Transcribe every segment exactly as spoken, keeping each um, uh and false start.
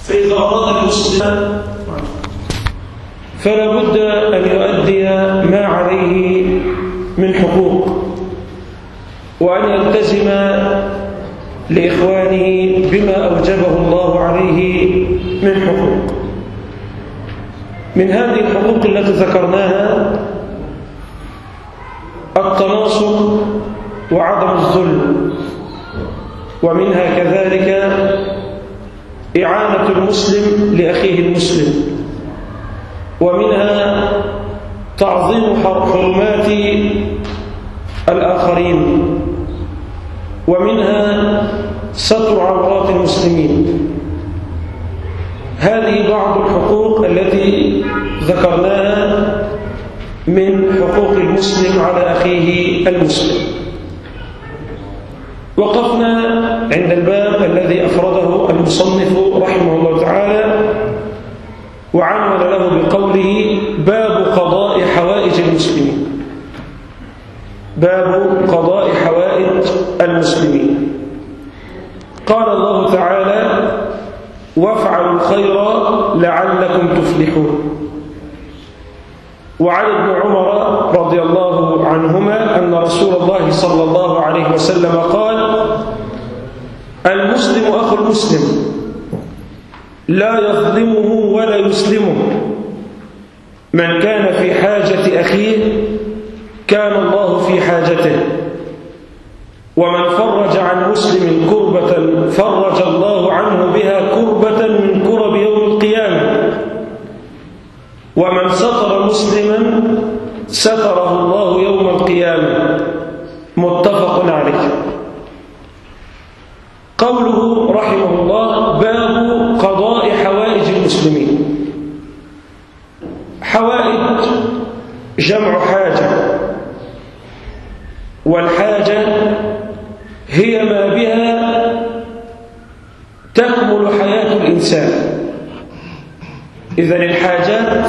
فإذا أراد المسلم فلا بد أن يؤدي ما عليه من حقوق، وأن يلتزم لإخوانه بما أوجبه الله عليه من حقوق. من هذه الحقوق التي ذكرناها التناصر وعدم الظلم، ومنها كذلك إعانة المسلم لأخيه المسلم، ومنها تعظيم حرمات الآخرين، ومنها ستر عورات المسلمين. هذه بعض الحقوق التي ذكرناها من حقوق المسلم على أخيه المسلم. وقفنا عند الباب الذي أفرده المصنف رحمه الله تعالى وعنون له بقوله باب قضاء حوائج المسلمين. باب قضاء حوائج المسلمين. قال الله تعالى وافعلوا الخير لعلكم تفلحون. وعن ابن عمر رضي الله عنهما أن رسول الله صلى الله عليه وسلم قال المسلم أخو المسلم لا يظلمه ولا يسلمه، من كان في حاجة أخيه كان الله في حاجته، ومن فرج عن مسلم كربة فرج الله عنه بها كربة من كرب يوم القيامة، ومن ستر مسلما ستره الله يوم القيامة. متفق عليه. قوله رحمه الله باب قضاء حوائج المسلمين. حوائج جمع حاجة، والحاجة هي ما بها تكمل حياة الإنسان. إذن الحاجات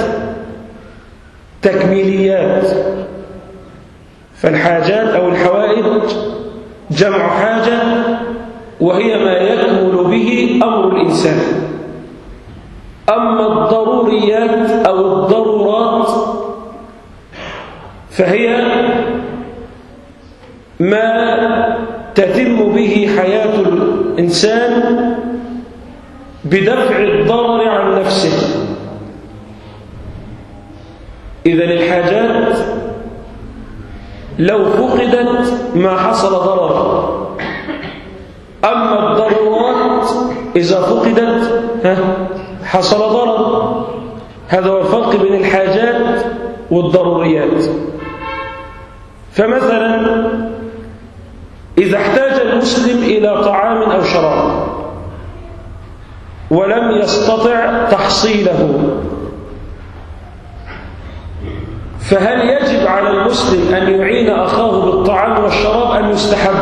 تكميليات، فالحاجات أو الحوائج جمع حاجة، وهي ما يكمل به أمر الإنسان. أما الضروريات أو الضرورات فهي ما تتم به حياة الإنسان بدفع الضرر عن نفسه. إذن الحاجات لو فقدت ما حصل ضرر، أما الضرورات إذا فقدت حصل ضرر. هذا هو الفرق بين الحاجات والضروريات. فمثلا إذا احتاج المسلم إلى طعام أو شراب ولم يستطع تحصيله، فهل يجب على المسلم أن يعين أخاه بالطعام والشراب أم يستحب؟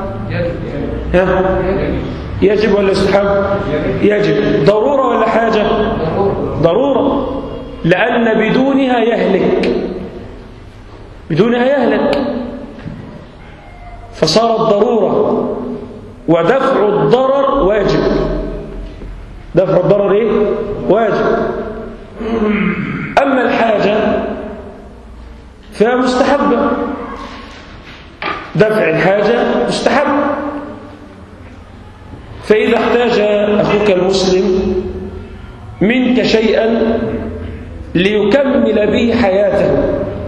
يجب ولا يستحب؟ يجب. ضرورة ولا حاجة؟ ضرورة، لأن بدونها يهلك، بدونها يهلك، فصارت ضرورة. ودفع الضرر واجب. دفع الضرر إيه؟ واجب. أما الحاجة فهي مستحبة. دفع الحاجة مستحب. فإذا احتاج أخوك المسلم منك شيئا ليكمل به حياته،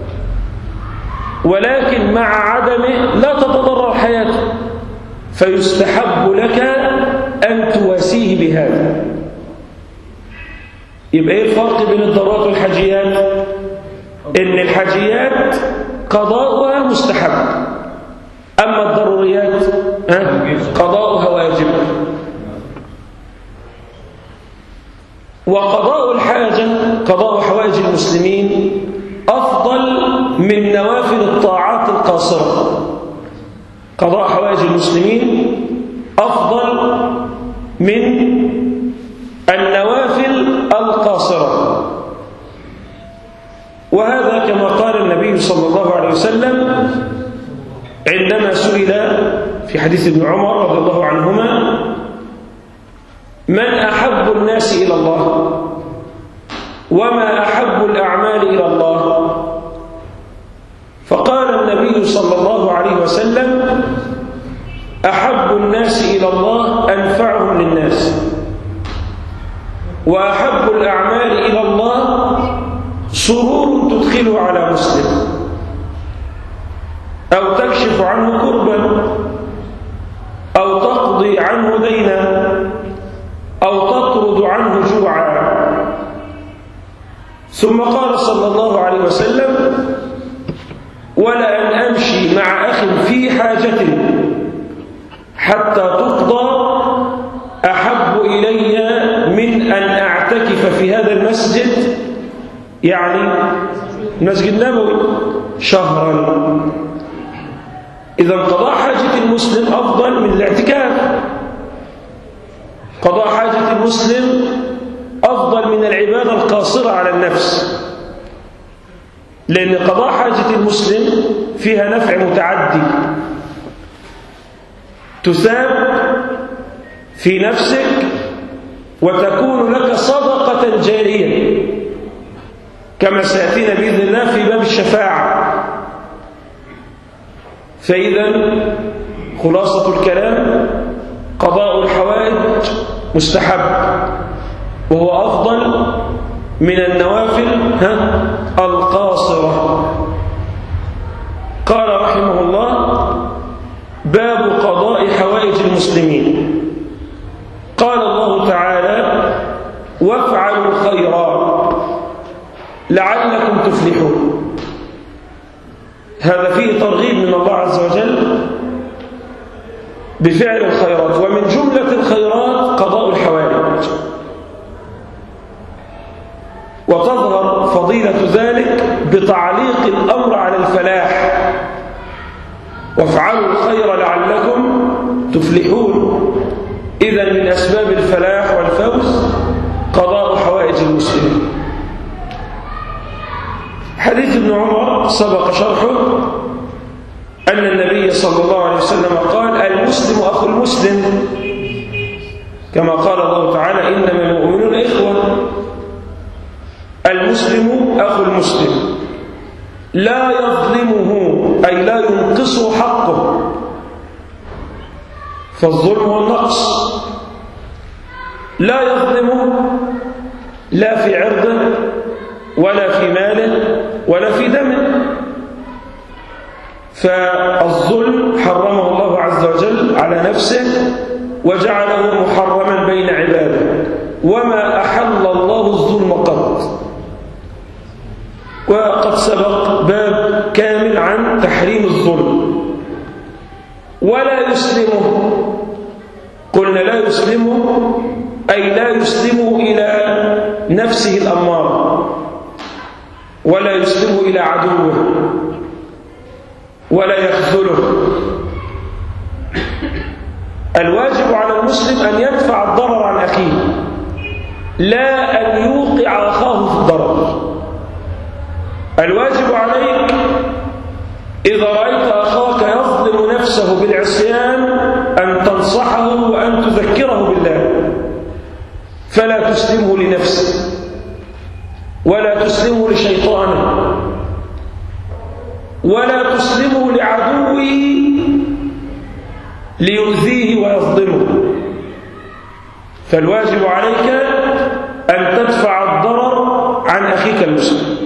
ولكن مع عدمه لا تتضرر حياته، فيستحب لك أن تواسيه بهذا. يبقى إيه الفرق بين الضرورات والحاجيات؟ إن الحاجيات قضاؤها مستحب، أما الضروريات قضاؤها واجب. وقضاء الحاجة، قضاء حوائج المسلمين، أفضل من نوافل الطاعات القاصرة. قضاء حوائج المسلمين أفضل من النوافل القاصرة. وهذا كما قال النبي صلى الله عليه وسلم عندما سئل في حديث ابن عمر رضي الله عنهما من أحب أحب الناس إلى الله وما أحب الأعمال إلى الله؟ فقال النبي صلى الله عليه وسلم: أحب الناس إلى الله أنفعهم للناس، وأحب الأعمال إلى الله سرور تدخله على مسلم، أو تكشف عنه كربا، أو تقضي عنه دينا، أو تطرد عنه جوعا. ثم قال صلى الله عليه وسلم: ولأن أمشي مع أخ في حاجة حتى تقضى أحب إلي من أن أعتكف في هذا المسجد، يعني المسجد النبوي، شهرا. إذا قضاء حاجة المسلم أفضل من الاعتكاف. قضاء حاجة المسلم أفضل من العبادة القاصرة على النفس، لأن قضاء حاجة المسلم فيها نفع متعدي، تثاب في نفسك وتكون لك صدقة جارية، كما سيأتينا بإذن الله في باب الشفاعة. فإذا خلاصة الكلام: قضاء الحوائج مستحب، وهو أفضل من النوافل ها القاصرة. قال رحمه الله: باب قضاء حوائج المسلمين. قال الله تعالى: وافعلوا خيرا لعلكم تفلحون. هذا فيه ترغيب من الله عز وجل بفعل الخيرات، ومن جملة الخيرات قضاء الحوائج. وتظهر فضيلة ذلك بتعليق الأمر على الفلاح: وافعلوا الخير لعلكم تفلحون. إذن من أسباب الفلاح والفوز قضاء حوائج المسلمين. حديث ابن عمر سبق شرحه، أن النبي صلى الله عليه وسلم قال: المسلم أخو المسلم، كما قال الله تعالى: إنما المؤمنون إخوة. المسلم أخو المسلم لا يظلمه، أي لا ينقصه حقه، فالظلم هو النقص. لا يظلمه لا في عرضه ولا في ماله ولا في دمه. فالظلم حرمه الله عز وجل على نفسه وجعله محرما بين عباده، وما أحل الله الظلم قط. وقد سبق باب كامل عن تحريم الظلم. ولا يسلمه، قلنا لا يسلمه أي لا يسلمه إلى نفسه الأمارة، ولا يسلمه إلى عدوه، ولا يخذله. الواجب على المسلم أن يدفع الضرر عن أخيه، لا أن يوقع أخاه في الضرر. الواجب عليك إذا رأيت أخاك يظلم نفسه بالعصيان أن تنصحه وأن تذكره بالله، فلا تسلمه لنفسه ولا تسلمه لشيطانه ولا تسلمه لعدوه ليؤذيه ويظلمه. فالواجب عليك أن تدفع الضرر عن أخيك المسلم.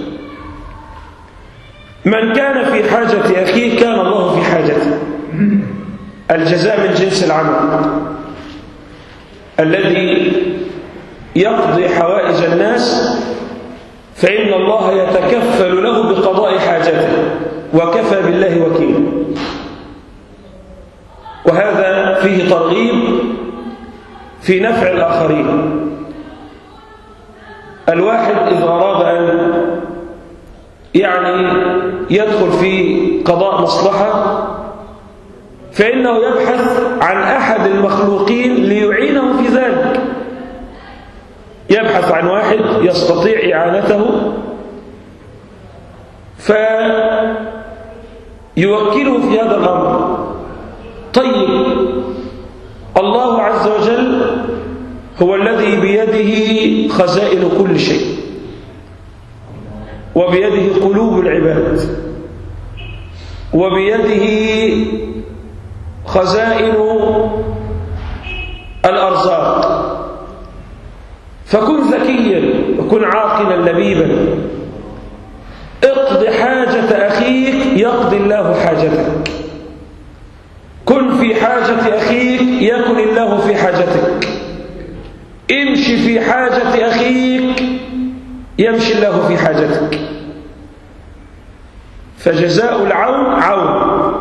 من كان في حاجة أخيه كان الله في حاجته. الجزاء من جنس العمل. الذي يقضي حوائج الناس فإن الله يتكفل له بقضاء حاجته، وكفى بالله وكيلا. وهذا فيه ترغيب في نفع الآخرين. الواحد إذا أراد أن يعني يدخل في قضاء مصلحة فإنه يبحث عن أحد المخلوقين ليعينه في ذلك. يبحث عن واحد يستطيع إعانته فيوكله في هذا الأمر. طيب، الله عز وجل هو الذي بيده خزائن كل شيء، وبيده قلوب العباد، وبيده خزائن الأرزاق. فكن ذكيا وكن عاقلا لبيبا، اقض حاجة أخيك يقضي الله حاجتك، كن في حاجة أخيك يكن الله في حاجتك، امشي في حاجة أخيك يمشي الله في حاجتك. فجزاء العون عون.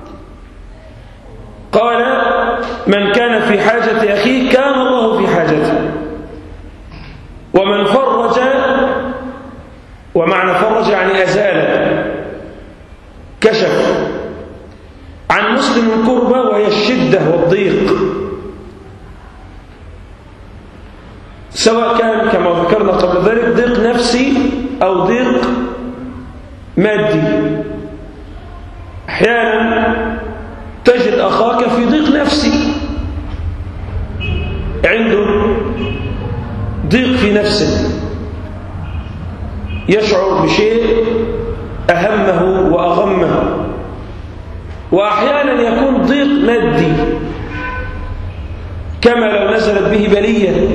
قال من كان في حاجة أخيه كان الله في حاجته، ومن فرج، ومعنى فرج يعني أزال، كشف عن مسلم كربة وهي الشدة والضيق، سواء كان كما ذكرنا قبل ذلك ضيق نفسي أو ضيق مادي. أحيانا تجد أخاك في ضيق نفسي، عنده ضيق في نفسه، يشعر بشيء أهمه وأغمه. وأحيانا يكون ضيق مادي، كما لو نزلت به بلية،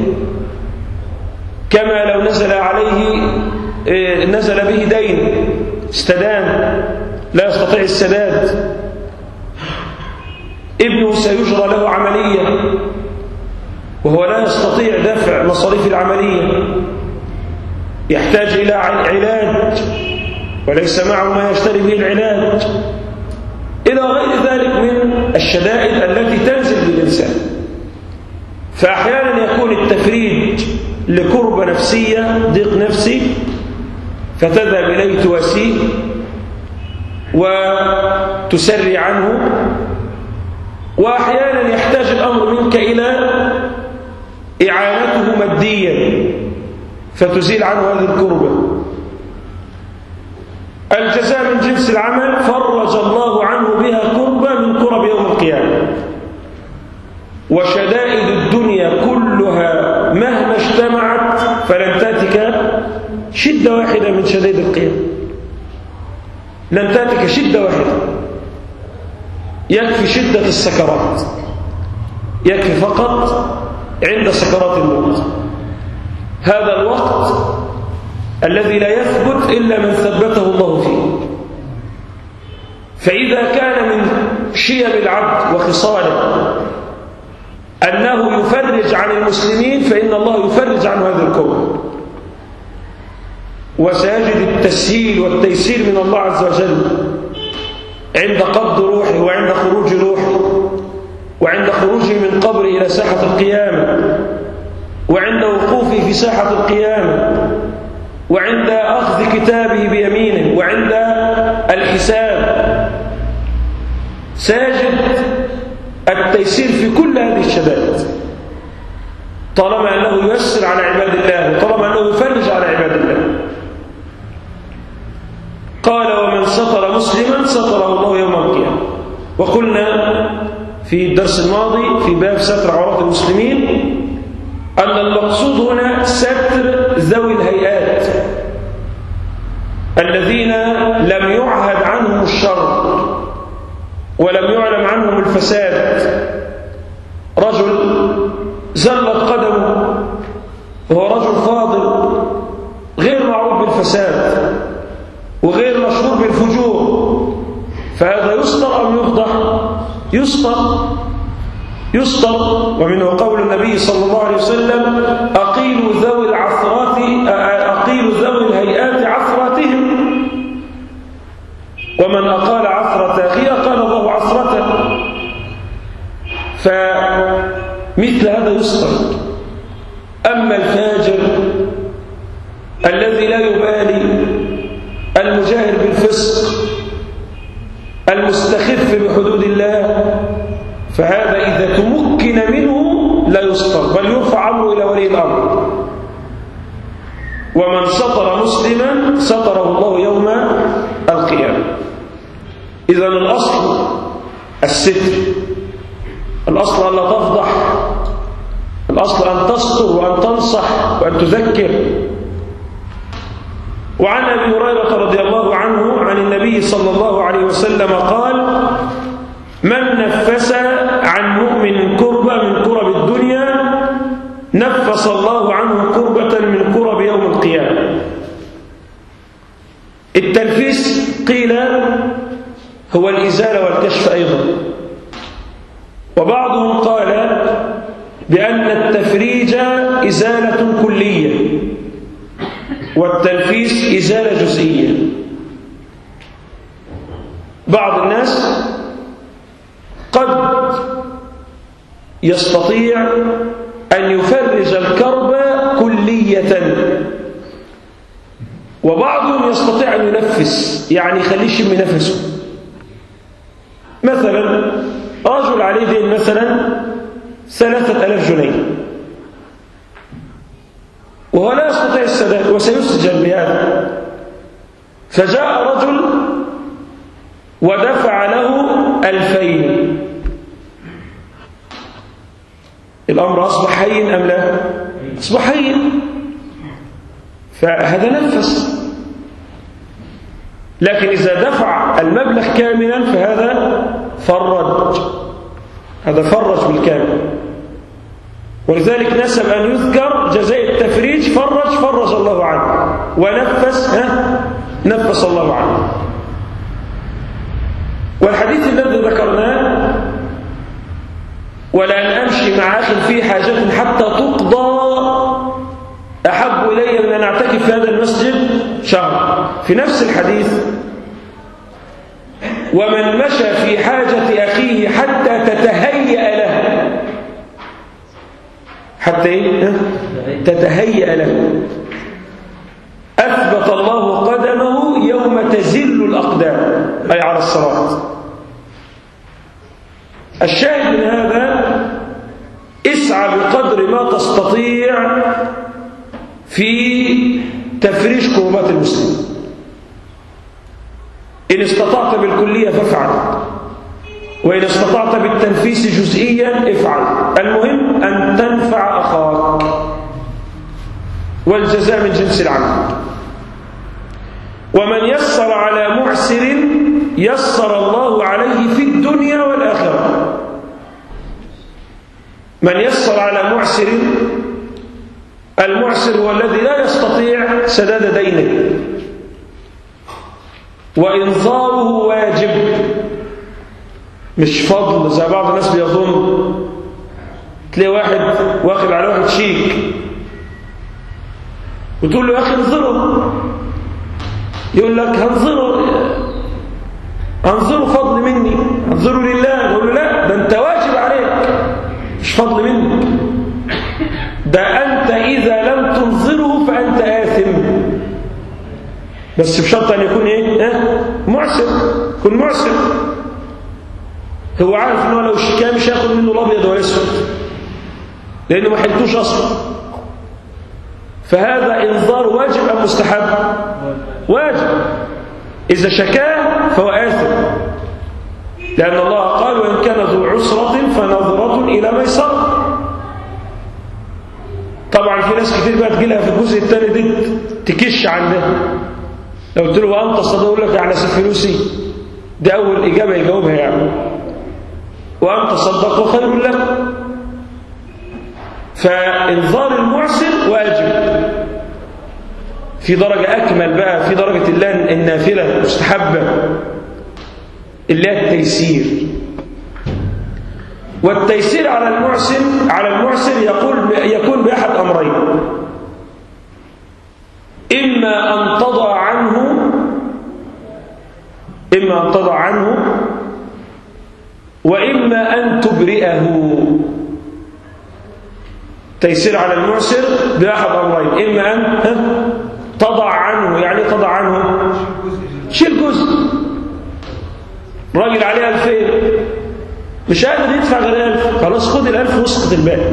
كما لو نزل عليه نزل به دين، استدان لا يستطيع السداد، ابنه سيجرى له عملية وهو لا يستطيع دفع مصاريف العملية، يحتاج إلى علاج وليس معه ما يشتري به العلاج، إلى غير ذلك من الشدائد التي تنزل بالإنسان. فأحيانا يكون التفريج لكربة نفسية، ضيق نفسي، فتذهب إليه تواسيه وتسري عنه. وأحيانا يحتاج الأمر منك إلى إعانته ماديا فتزيل عنه هذه الكربة. الجزاء من جنس العمل، فرج الله عنه بها كربة من كرب يوم القيامة. وشدائد الدنيا كلها مهما اجتمعت فلن تأتك شدة واحدة من شدائد القيامة، لن تأتك شدة واحدة. يكفي شدة السكرات، يكفي فقط عند سكرات الموت. هذا الوقت الذي لا يثبت إلا من ثبته الله فيه. فإذا كان من شيم العبد وخصاله أنه يفرج عن المسلمين، فإن الله يفرج عن هذا الكون، وسيجد التسهيل والتيسير من الله عز وجل عند قبض روحه، وعند خروج روحه، وعند خروجه من قبره إلى ساحة القيامة، وعند وقوفه في ساحة القيامة، وعند أخذ كتابه بيمينه، وعند الحساب. سيجد التيسير في كل هذه الشدائد طالما أنه ييسر على عباد الله، وطالما أنه يفرج على عباد الله. قال ومن ستر مسلما ستره الله يوم القيامة. وقلنا في الدرس الماضي في باب ستر عورات المسلمين أن المقصود هنا ستر ذوي الهيئات الذين لم يعهد عنهم الشر ولم يعلم عنهم الفساد. رجل زلت قدمه وهو رجل فاضل غير معروف بالفساد وغير مشهور بالفجور، فهذا يسطر أم يفضح؟ يسطر يسطر. ومنه قول النبي صلى الله عليه وسلم أقيلوا ذوي العثرات أقيلوا ذوي الهيئات عثراتهم، ومن أقال عثرة أخيه أقال الله عثرته. فمثل هذا يسطر. أما الفاجر الذي لا يبالي، المجاهر بالفسق، المستخف بحدود الله، فهذا إذا تمكن منه لا يسطر، بل يرفع أمره إلى ولي الأمر. ومن سطر مسلما سطره الله يوم القيامة. إذن الأصل الستر، الأصل ألا تفضح، الأصل أن تستر وأن تنصح وأن تذكر. وعن أبي هريرة رضي الله عنه عن النبي صلى الله عليه وسلم قال: من نفس عن مؤمن كربة من كرب الدنيا نفس الله عنه كربة من كرب يوم القيامة. التنفيس قيل هو الإزالة والكشف أيضا، وبعضهم قال بأن التفريج إزالة كلية والتنفيس إزالة جزئية. بعض الناس قد يستطيع أن يفرج الكرب كلية، وبعضهم يستطيع أن ينفس، يعني يخليه يشم نفسه. مثلا رجل عليه دين مثلا ثلاثة ألاف جنيه وهو لا يستطيع السداد وسيسجن بهذا، فجاء رجل ودفع له ألفين، الأمر أصبح حي أم لا؟ أصبح حي، فهذا نفس. لكن إذا دفع المبلغ كاملا فهذا فرج، هذا فرج بالكامل. ولذلك نسب أن يذكر جزاء التفريج فرج فرج الله عنه، ونفس ها نفس الله عنه. والحديث الذي ذكرناه: ولأن أمشي مع أخي في حاجة حتى تقضى أحب إلي من أن أعتكف في هذا المسجد شهر. في نفس الحديث: ومن مشى في حاجة أخيه حتى تتهيأ له، حتى إيه؟ تتهيأ له أثبت الله قدمه يوم تزل الأقدام، أي على الصراط. الشاهد من هذا: اسعى بقدر ما تستطيع في تفريج كربات المسلمين. إن استطعت بالكلية فافعل، وإن استطعت بالتنفيس جزئيا افعل، المهم أن تنفع أخاك، والجزاء من جنس العمل. ومن يسر على معسر يسر الله عليه في الدنيا والآخرة. من يسر على معسر، المعسر هو الذي لا يستطيع سداد دينه، وإنظاره واجب مش فضل زي بعض الناس بيظن. تلاقي واحد واخد على واحد شيك وتقول له: يا أخي انظره، يقول لك: هنظره هنظره فضل مني، هنظره لله. يقول له: لا، ده أنت واجب عليك، مش فضل مني، ده أنت إذا لم تنظره فأنت آثم، بس بشرط أن يكون إيه؟ اه؟ معسر، يكون معسر. هو عارف إنه لو شكاه مش هياخد منه الأبيض ولا الأسود، لأنه ما حلتوش أصلا. فهذا إنظار واجب أم مستحب؟ واجب. إذا شكاه فهو آثم، لأن الله قال: وإن كان ذو عسرة فنظرة إلى ميسرة. طبعا في ناس كتير بقى تجيلها في الجزء الثاني دي تكش عندها. لو قلت له: وأنت صدق، يقول لك: على سيف فلوسي. دي أول إجابة يجاوبها يعني. وأنت صدق خير لك. فإنظار المعسر واجب. في درجة أكمل بقى، في درجة الله النافلة مستحبة اللي هي التيسير. والتيسير على المعسر على المعسر يقول يكون بأحد أمرين: إما أن تضع عنه إما أن تضع عنه وإما أن تبرئه. تيسير على المعسر بأحد أمرين: إما أن تضع عنه، يعني تضع عنه شيل جزء. راجل عليه ألفين مش قادر يدفع غير ألف، خلاص خد الألف واسقط الباقي.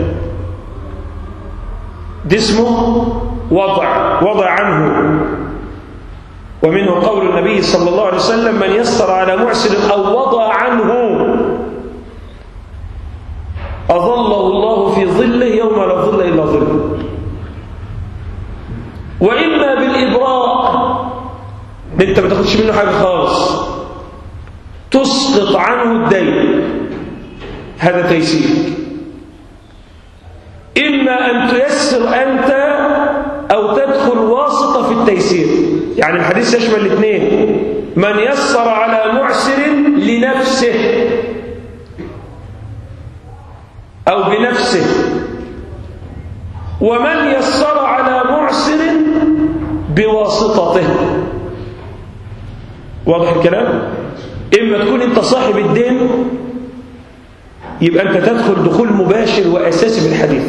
دي اسمه وضع وضع عنه. ومنه قول النبي صلى الله عليه وسلم: من يسر على معسر أو وضع عنه أظله الله في ظله يوم لا ظل إلا ظل، وإما بالإبراء، أنت ما تاخدش منه حاجة خالص، تسقط عنه الدين، هذا تيسير. إما أن تيسر أنت أو تدخل واسطة في التيسير، يعني الحديث يشمل الاثنين، من يسر على معسر لنفسه أو بنفسه، ومن يسر على معسر بواسطته. واضح الكلام؟ إما تكون أنت صاحب الدين يبقى أنت تدخل دخول مباشر وأساسي في الحديث،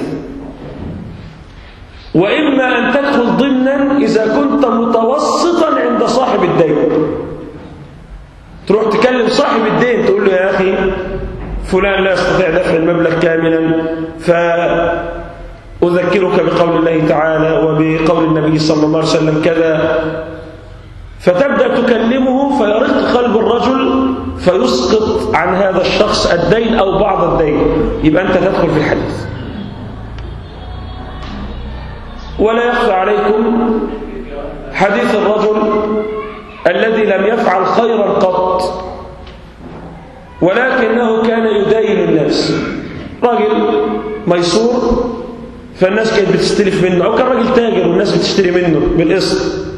وإما أن تدخل ضمنا إذا كنت متوسطا عند صاحب الدين، تروح تكلم صاحب الدين تقول له يا أخي فلان لا يستطيع دفع المبلغ كاملا، فأذكرك بقول الله تعالى وبقول النبي صلى الله عليه وسلم كذا، فتبدأ تكلمه فيرق قلب الرجل فيسقط عن هذا الشخص الدين أو بعض الدين، يبقى أنت تدخل في الحديث. ولا يخفى عليكم حديث الرجل الذي لم يفعل خيرا قط ولكنه كان يدين الناس، راجل ميسور فالناس كانت بتستلف منه، أو كان راجل تاجر والناس بتشتري منه بالقسط،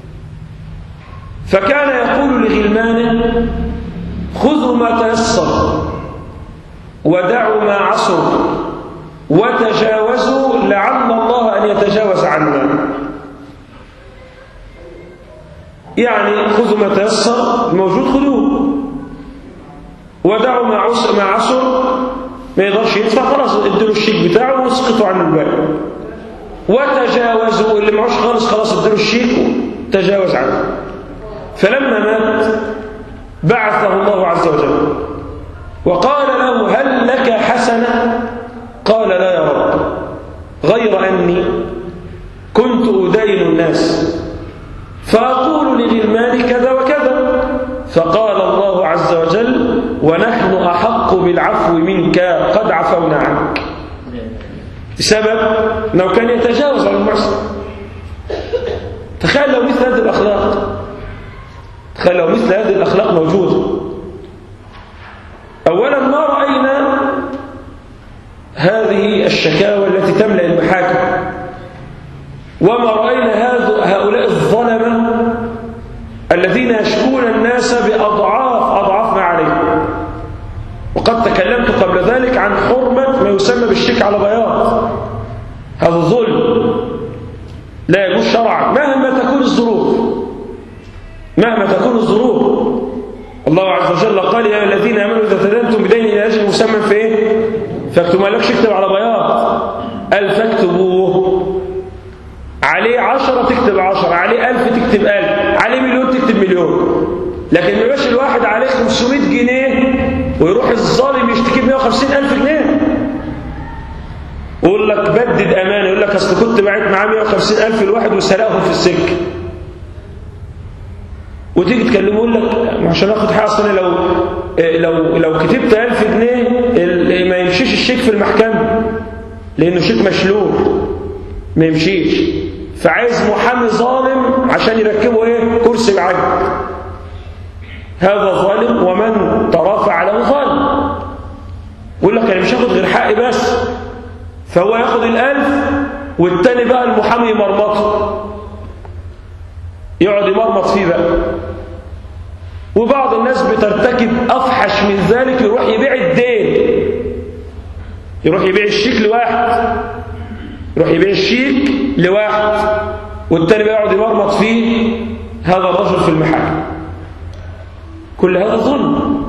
فكان يقول لغلمانه خذوا ما تيسر ودعوا ما عسر وتجاوزوا لعل الله أن يتجاوز عنا. يعني خذوا ما تيسر موجود خذوه، ودعوا ما عسر ما عسر ما يقدرش يدفع خلاص ادوا الشيك بتاعه واسقطوا عنه الباقي، وتجاوزوا اللي معوش خالص خلاص ادوا الشيك وتجاوز عنه. فلما مات بعثه الله عز وجل وقال له هل لك حسنة؟ قال لا يا رب، غير أني كنت أدين الناس فأقول لغلمان كذا وكذا، فقال الله عز وجل ونحن أحق بالعفو منك قد عفونا عنك، بسبب أنه كان يتجاوز عن المعصية. تخيل لو مثل هذه الأخلاق، تخيل لو مثل هذه الأخلاق موجودة. أولا ما رأينا هذه الشكاوى التي تملأ المحاكم، وما رأينا هؤلاء الظلمة الذين يشكون الناس بأضعاف أضعاف ما عليهم. وقد تكلمت قبل ذلك عن حرمة ما يسمى بالشك على بياض، هذا ظلم لا يجوز شرعا مهما تكون الظروف، مهما تكون الظروف. الله عز وجل قال يا الذين آمنوا إذا تدينتم بدين إلى أجل مسمى في إيه؟ فاكتبوا، ما لكش اكتب على بياض، قال فاكتبوه، عليه عشرة تكتب عشرة، عليه ألف تكتب ألف، عليه مليون تكتب مليون. لكن ما يبقاش الواحد عليه خمسمائة جنيه ويروح الظالم يشتكي مئة وخمسين ألف جنيه ويقول لك بدد أمانة، يقول لك أصل كنت بعت معاه مئة وخمسين ألف الواحد وسرقهم في السكة، وتيجي تكلمه يقول لك عشان اخد حاجه اصلا لو لو لو كتبت ألف جنيه ما يمشيش الشيك في المحكمه لانه شيك مشلول ما يمشيش، فعايز محامي ظالم عشان يركبه ايه؟ كرسي العدل. هذا ظالم ومن ترافع له ظالم، يقول لك انا مش هاخد غير حقي بس، فهو ياخد الألف والتاني بقى المحامي يمرمطه، يقعد يمرمط فيه بقى. وبعض الناس بترتكب أفحش من ذلك، يروح يبيع الدين، يروح يبيع الشيك لواحد، يروح يبيع الشيك لواحد والتاني بقى يقعد يمرمط فيه هذا الرجل في المحاكم. كل هذا ظلم.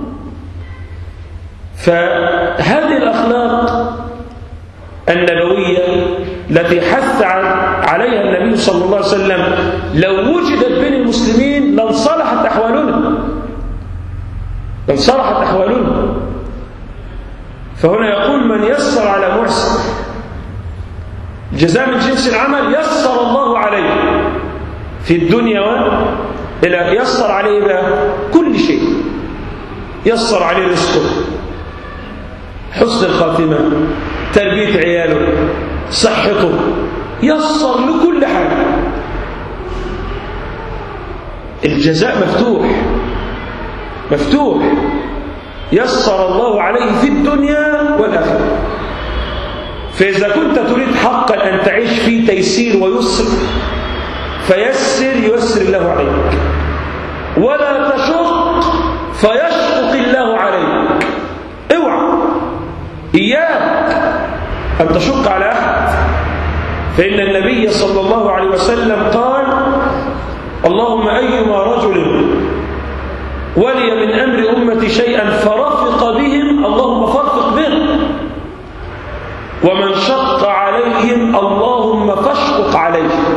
فهذه الأخلاق النبوية التي حث عليها النبي صلى الله عليه وسلم لو وجدت بين المسلمين لانصلحت أحوالنا، لانصلحت أحوالنا. فهنا يقول من يسر على محسن جزاء من جنس العمل يسر الله عليه في الدنيا والآخرة. يسر عليه بقى كل شيء، يسر عليه رزقه، حسن الخاتمة، تربية عياله، صحته، يسر له كل حاجة. الجزاء مفتوح مفتوح، يسر الله عليه في الدنيا والآخرة. فإذا كنت تريد حقا أن تعيش في تيسير ويسر فيسر ييسر الله عليك، ولا تشق فيشقق الله عليك. اوعى إياك أن تشق على أحد، فإن النبي صلى الله عليه وسلم قال: اللهم أيما رجل ولي من أمر أمتي شيئا فرفق بهم اللهم فرفق بهم، ومن شق عليهم اللهم فاشقق عليهم.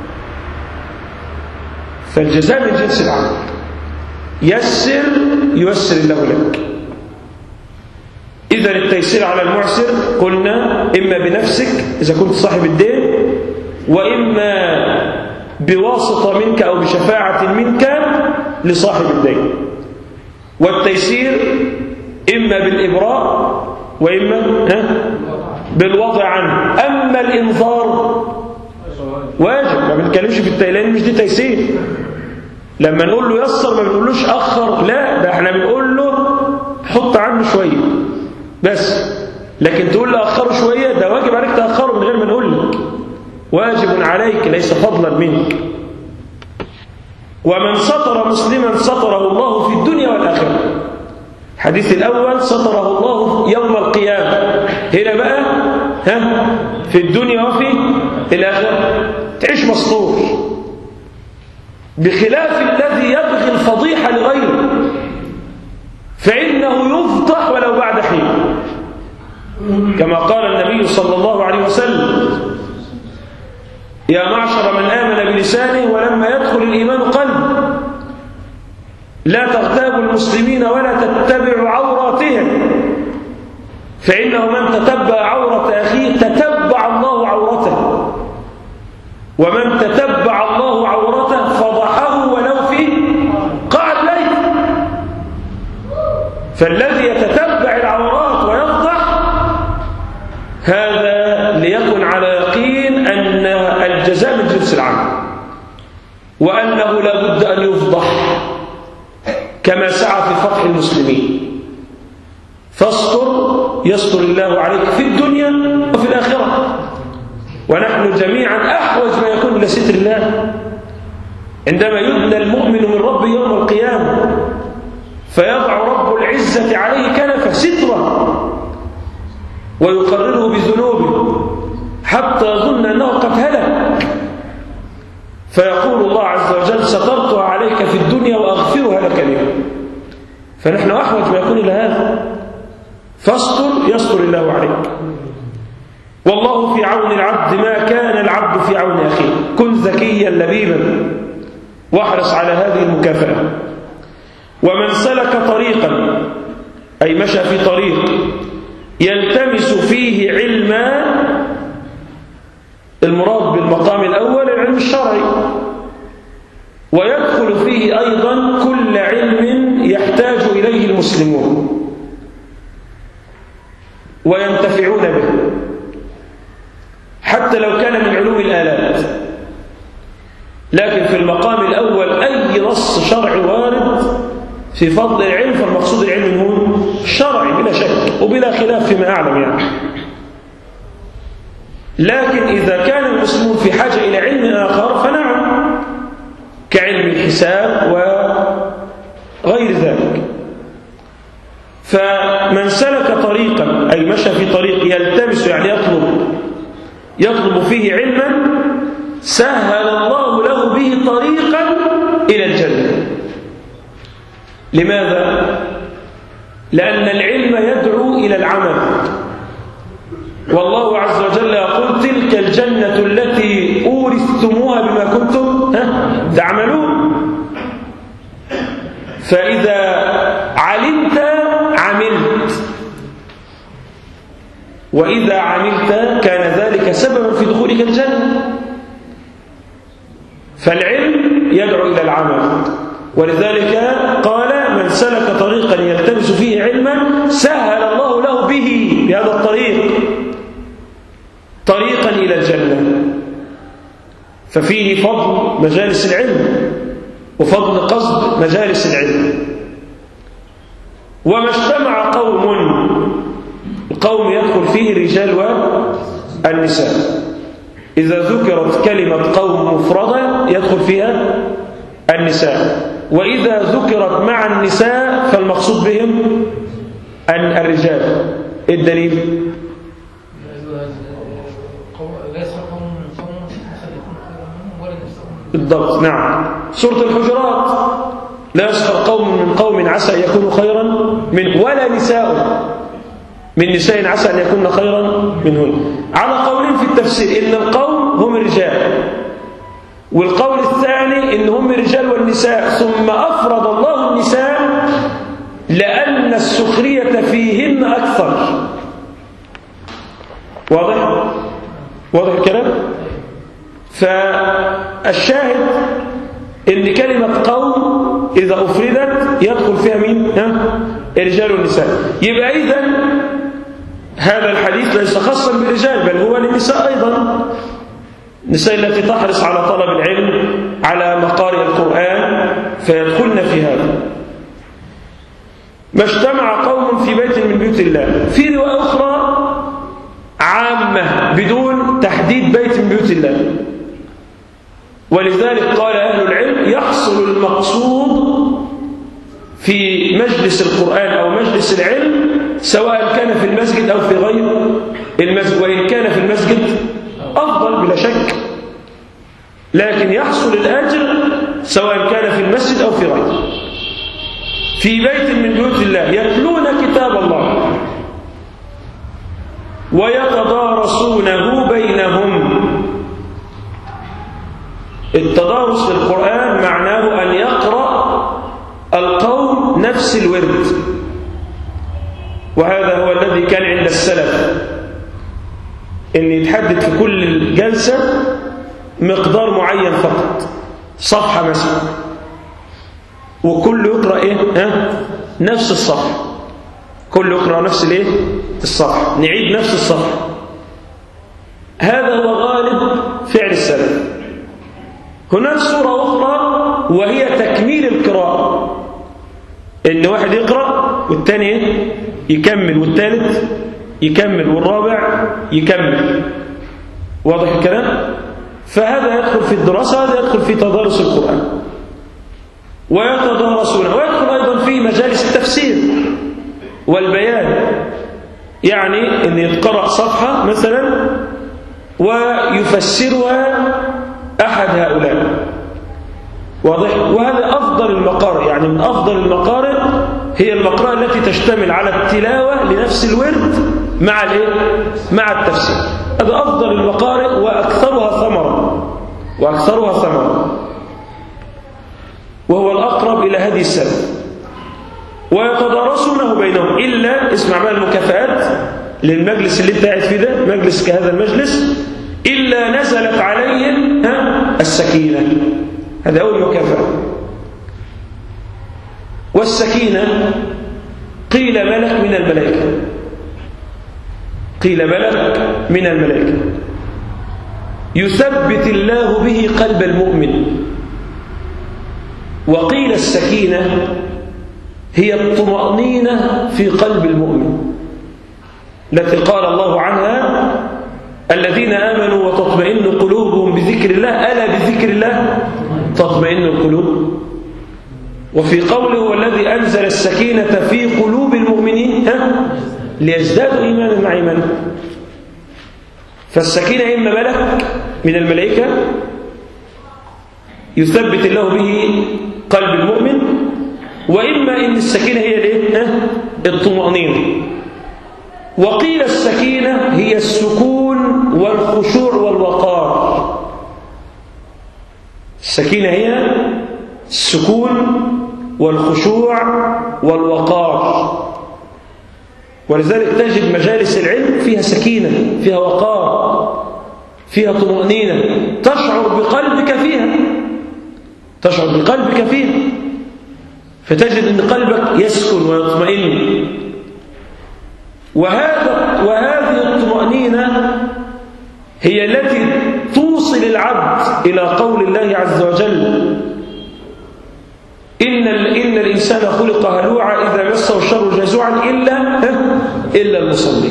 فالجزاء من جنس العمل، يسر ييسر الله لك. إذا التيسير على المعسر قلنا إما بنفسك إذا كنت صاحب الدين، وإما بواسطة منك أو بشفاعة منك لصاحب الدين. والتيسير إما بالإبراء وإما بالوضع عنه. أما الإنظار واجب، ما بنتكلمش في التيلين، مش دي تيسير. لما نقول له يسر ما بنقولوش أخر، لا، ده احنا بنقول له حط عنه شوية بس. لكن تقول له أخره شوية، ده واجب عليك تأخره من غير ما نقول لك، واجب عليك ليس فضلا منك. ومن ستر مسلما ستره الله في الدنيا والآخرة. الحديث الأول ستره الله يوم القيامة، هنا بقى ها في الدنيا وفي الآخرة تعيش مستور، بخلاف الذي يبغي الفضيحة لغيره فإنه يفضح ولو بعد حين، كما قال النبي صلى الله عليه وسلم: يا معشر من آمن بلسانه ولما يدخل الإيمان قلبه لا تغتابوا المسلمين ولا تتبعوا عوراتهم، فإنه من تتبع عورة أخيه تتبع الله عورته، ومن تتبع الله عورته فضحه ولو في قعد ليل. فالذي يتتبع العورات ويفضح هذا ليكن على يقين أن الجزاء من جنس العمل، وأنه لا بد أن يفضح كما سعى في فضح المسلمين. فاستر يستر الله عليك في الدنيا وفي الآخرة. ونحن جميعا أحوج ما يكون إلى ستر الله عندما يدنى المؤمن من ربه يوم القيامة، فيضع رب العزة عليه كنف سترة ويقرره بذنوبه حتى يظن أنه قد هلك، فيقول الله عز وجل: سترتها عليك في الدنيا وأغفرها لك اليوم. فنحن أحوج ما يكون إلى هذا. فاستر يستر الله عليك. والله في عون العبد ما كان العبد في عون أخيه. كن ذكيا لبيبا واحرص على هذه المكافأة. ومن سلك طريقا أي مشى في طريق يلتمس فيه علما، المراد بالمقام الأول العلم الشرعي، ويدخل فيه أيضا كل علم يحتاج إليه المسلمون وينتفعون به، حتى لو كان من علوم الآلات. لكن في المقام الأول أي نص شرعي وارد في فضل العلم فالمقصود العلم هو الشرعي بلا شك وبلا خلاف فيما أعلم يعني. لكن إذا كان المسلمون في حاجة إلى علم آخر فنعم، كعلم الحساب وغير ذلك. فمن سلك طريقا أي مشى في طريق يلتمس يعني يطلب يطلب فيه علما سهل الله له به طريقا إلى الجنة. لماذا؟ لأن العلم يدعو إلى العمل، والله عز وجل يقول: تلك الجنة التي أورثتموها بما كنتم تعملون. فإذا علمت عملت، وإذا عملت كان ذلك سببا في دخولك الجنة. فالعلم يدعو إلى العمل، ولذلك قال: من سلك طريقا يلتمس فيه علما سهل الله له به بهذا الطريق طريقا إلى الجنة، ففيه فضل مجالس العلم وفضل قصد مجالس العلم. وما اجتمع قوم، القوم يدخل فيه الرجال والنساء، إذا ذكرت كلمة قوم مفردة يدخل فيها النساء، وإذا ذكرت مع النساء فالمقصود بهم الرجال. إيه الدليل؟ بالضبط، نعم. سورة الحجرات: لا يسخر قوم من قوم عسى أن يكونوا خيرا من ولا نساء من نساء عسى أن يكون خيرا منهن. على قولين في التفسير، إن القوم هم الرجال، والقول الثاني إن هم الرجال والنساء، ثم أفرض الله النساء لأن السخرية فيهن أكثر. واضح؟ واضح الكلام؟ فالشاهد إن كلمة قوم إذا أفردت يدخل فيها مين؟ ها؟ الرجال والنساء. يبقى إذن هذا الحديث ليس خاصا بالرجال، بل هو للنساء أيضا، النساء التي تحرص على طلب العلم، على مقارئ القرآن، فيدخلن في هذا. ما اجتمع قوم في بيت من بيوت الله. في رواية أخرى عامة بدون تحديد بيت من بيوت الله، ولذلك قال أهل العلم يحصل المقصود في مجلس القرآن أو مجلس العلم سواء كان في المسجد أو في غير المسجد، وإن كان في المسجد أفضل بلا شك، لكن يحصل الأجر سواء كان في المسجد أو في غيره. في بيت من بيوت الله يتلون كتاب الله ويتدارسونه بينهم. التدارس للقرآن معناه أن يقرأ القوم نفس الورد، وهذا هو الذي كان عند السلف، أن يتحدد في كل جلسة مقدار معين فقط، صفحة مثلا، وكل يقرأ إيه؟ ها؟ نفس الصفحة، كل يقرأ نفس الإيه؟ الصفحة، نعيد نفس الصفحة. هذا هو غالب فعل السلف. هناك صورة أخرى وهي تكميل القراءة، إن واحد يقرأ والثاني يكمل والثالث يكمل والرابع يكمل. واضح الكلام؟ فهذا يدخل في الدراسة، هذا يدخل في تدارس القرآن. ويتدارسونه، ويدخل أيضا في مجالس التفسير والبيان، يعني أن يتقرأ صفحة مثلا ويفسرها أحد هؤلاء. واضح؟ وهذا أفضل المقارئ، يعني من أفضل المقارئ هي المقرأة التي تشتمل على التلاوة لنفس الورد مع الايه؟ مع التفسير. هذا أفضل المقارئ وأكثرها ثمرة وأكثرها ثمرة وهو الأقرب إلى هذه السنة. ويتدارسونه بينهم، إلا اسمع بقى المكافآت للمجلس اللي انت قاعد فيه ده، مجلس كهذا المجلس، إلا نزلت عليهم السكينة. هذا أول مكافأة. والسكينة قيل ملك من الملائكة، قيل ملك من الملائكة يثبت الله به قلب المؤمن. وقيل السكينة هي الطمأنينة في قلب المؤمن التي قال الله عنها الذين آمنوا وتطمئن قلوبهم بذكر الله، ألا بذكر الله تطمئن القلوب. وفي قوله والذي أنزل السكينة في قلوب المؤمنين ليزدادوا إيمانا مع إيمانهم. فالسكينة إما ملك من الملائكة يثبت الله به قلب المؤمن، وإما إن السكينة هي الايه؟ الطمأنينة. وقيل السكينة هي السكون والخشوع والوقار. السكينة هي السكون والخشوع والوقار، ولذلك تجد مجالس العلم فيها سكينة، فيها وقار، فيها طمأنينة، تشعر بقلبك فيها، تشعر بقلبك فيها، فتجد أن قلبك يسكن ويطمئن. وهذا وهذه الطمأنينة هي التي توصل العبد إلى قول الله عز وجل إن, إن الإنسان خلق هلوعا إذا مسه الشر جزوعا إلا إلا المصلين.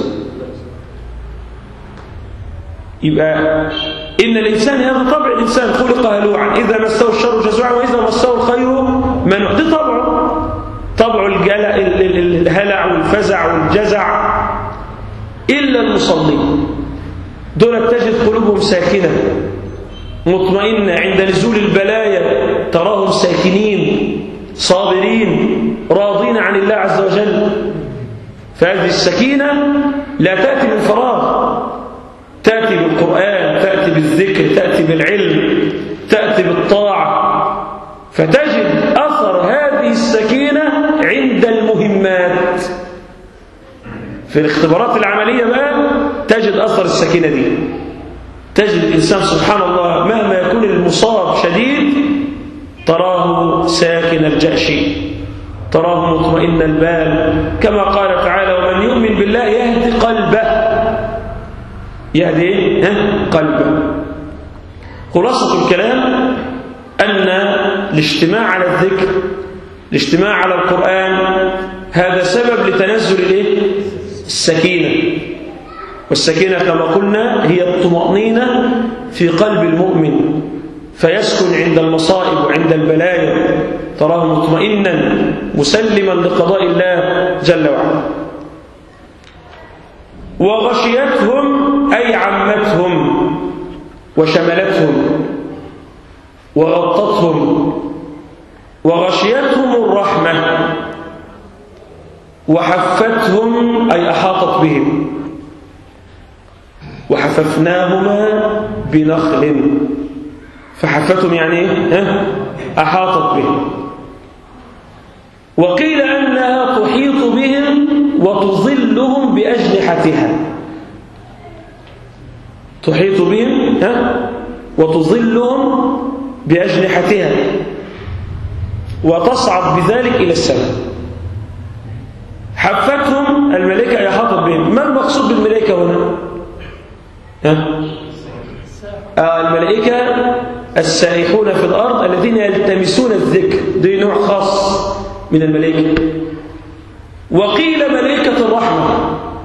يبقى إن الإنسان هذا طبع الإنسان خلق هلوعا إذا مسه الشر جزوعا وإذا مسه الخير منوع. دي طبعه طبع الهلع والفزع والجزع. إلا المصلين دول تجد قلوبهم ساكنة مطمئنة عند نزول البلايا، تراهم ساكنين صابرين راضين عن الله عز وجل. فهذه السكينة لا تأتي من فراغ، تأتي بالقرآن، تأتي بالذكر، تأتي بالعلم، تأتي بالطاعة. فتجد أثر هذه السكينة عند المهمات. في الاختبارات العملية بقى تجد أثر السكينة دي. تجد الإنسان سبحان الله مهما يكون المصاب شديد تراه ساكن الجأش، تراه مطمئن البال، كما قال تعالى ومن يؤمن بالله يهدي قلبه. يهدي قلبه. خلاصة الكلام أن الاجتماع على الذكر، الاجتماع على القرآن، هذا سبب لتنزل الايه؟ السكينة. والسكينة كما قلنا هي الطمأنينة في قلب المؤمن، فيسكن عند المصائب وعند البلايا، تراه مطمئنا مسلما لقضاء الله جل وعلا. وغشيتهم أي عمتهم وشملتهم وغطتهم. وغشيتهم الرحمة وحفتهم أي أحاطت بهم. وحففناهما بنخل. فحفتهم يعني ايه؟ أحاطت بهم. وقيل أنها تحيط بهم وتظلهم بأجنحتها. تحيط بهم وتظلهم بأجنحتها وتصعد بذلك إلى السماء. حفتهم الملائكة يحاطت بهم. ما المقصود بالملائكة هنا؟ ها؟ آه الملائكة السائحون في الأرض الذين يلتمسون الذكر، دي نوع خاص من الملائكة. وقيل ملائكة الرحمة،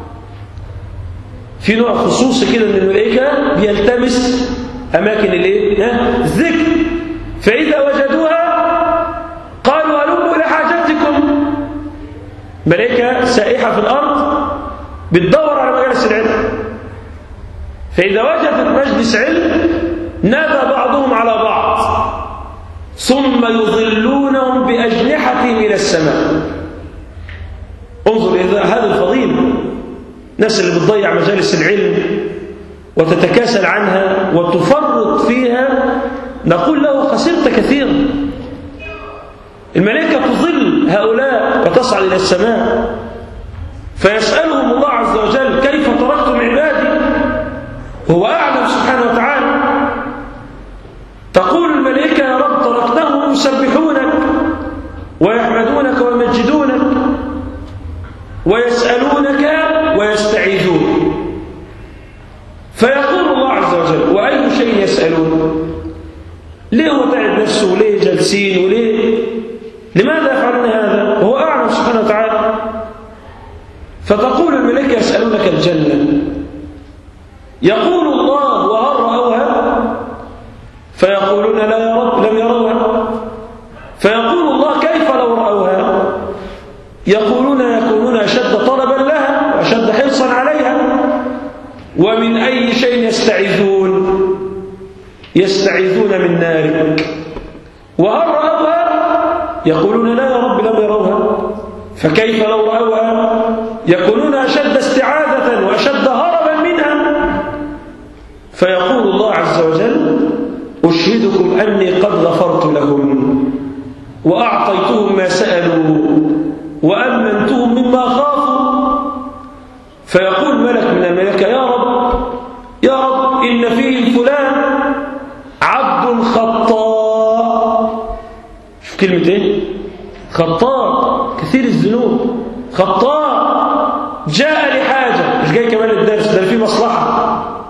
في نوع خصوصي كده من الملائكة بيلتمس أماكن الايه؟ الذكر، فإذا وجدوها قالوا هلموا إلى حاجتكم. ملائكة سائحة في الأرض بتدور على مجالس العلم، فإذا وجدت مجلس علم نادى بعضهم على بعض ثم يظلونهم بأجنحتهم إلى السماء. انظر إلى هذا الفضيل. الناس اللي بتضيع مجالس العلم وتتكاسل عنها وتفرط فيها نقول له خسرت كثيرا. الملائكة تظل هؤلاء وتصعد إلى السماء، فيسألهم الله عز وجل كيف تركتم عبادي؟ هو أعلم سبحانه وتعالى. تقول الملائكة يا رب تركتهم يسبحونك ويحمدونك ويمجدونك ويسألونك ويستعيذون. فيقول الله عز وجل وأي شيء يسألون؟ ليه هو تعب نفسه وليه جالسين وليه؟ لماذا يفعلون هذا؟ هو أعلم سبحانه وتعالى. فتقول الملائكة يسألونك الجنة. يقول الله وهل رأوها؟ فيقولون لا يا رب لم يروها. فيقول الله كيف لو رأوها؟ يقولون يكونون أشد طلبا لها وأشد حرصا عليها. ومن أي شيء يستعيذون؟ يستعيذون من نارك. وهل رأوها؟ يقولون لا يا رب لم يروها. فكيف لو رأوها؟ يكونون أشد استعاذة وأشد هربا منها. فيقول الله عز وجل أشهدكم أني قد غفرت لهم وأعطيتهم ما سألوا وأمنتهم مما خافوا. فيقول ملك من الملائكة يا رب يا رب إن فيه فلان عبد خطاء. شوف كلمة إيه؟ خطاء، كثير الذنوب. خطاء جاء لحاجة، مش جاي كمان الدرس ده فيه مصلحة.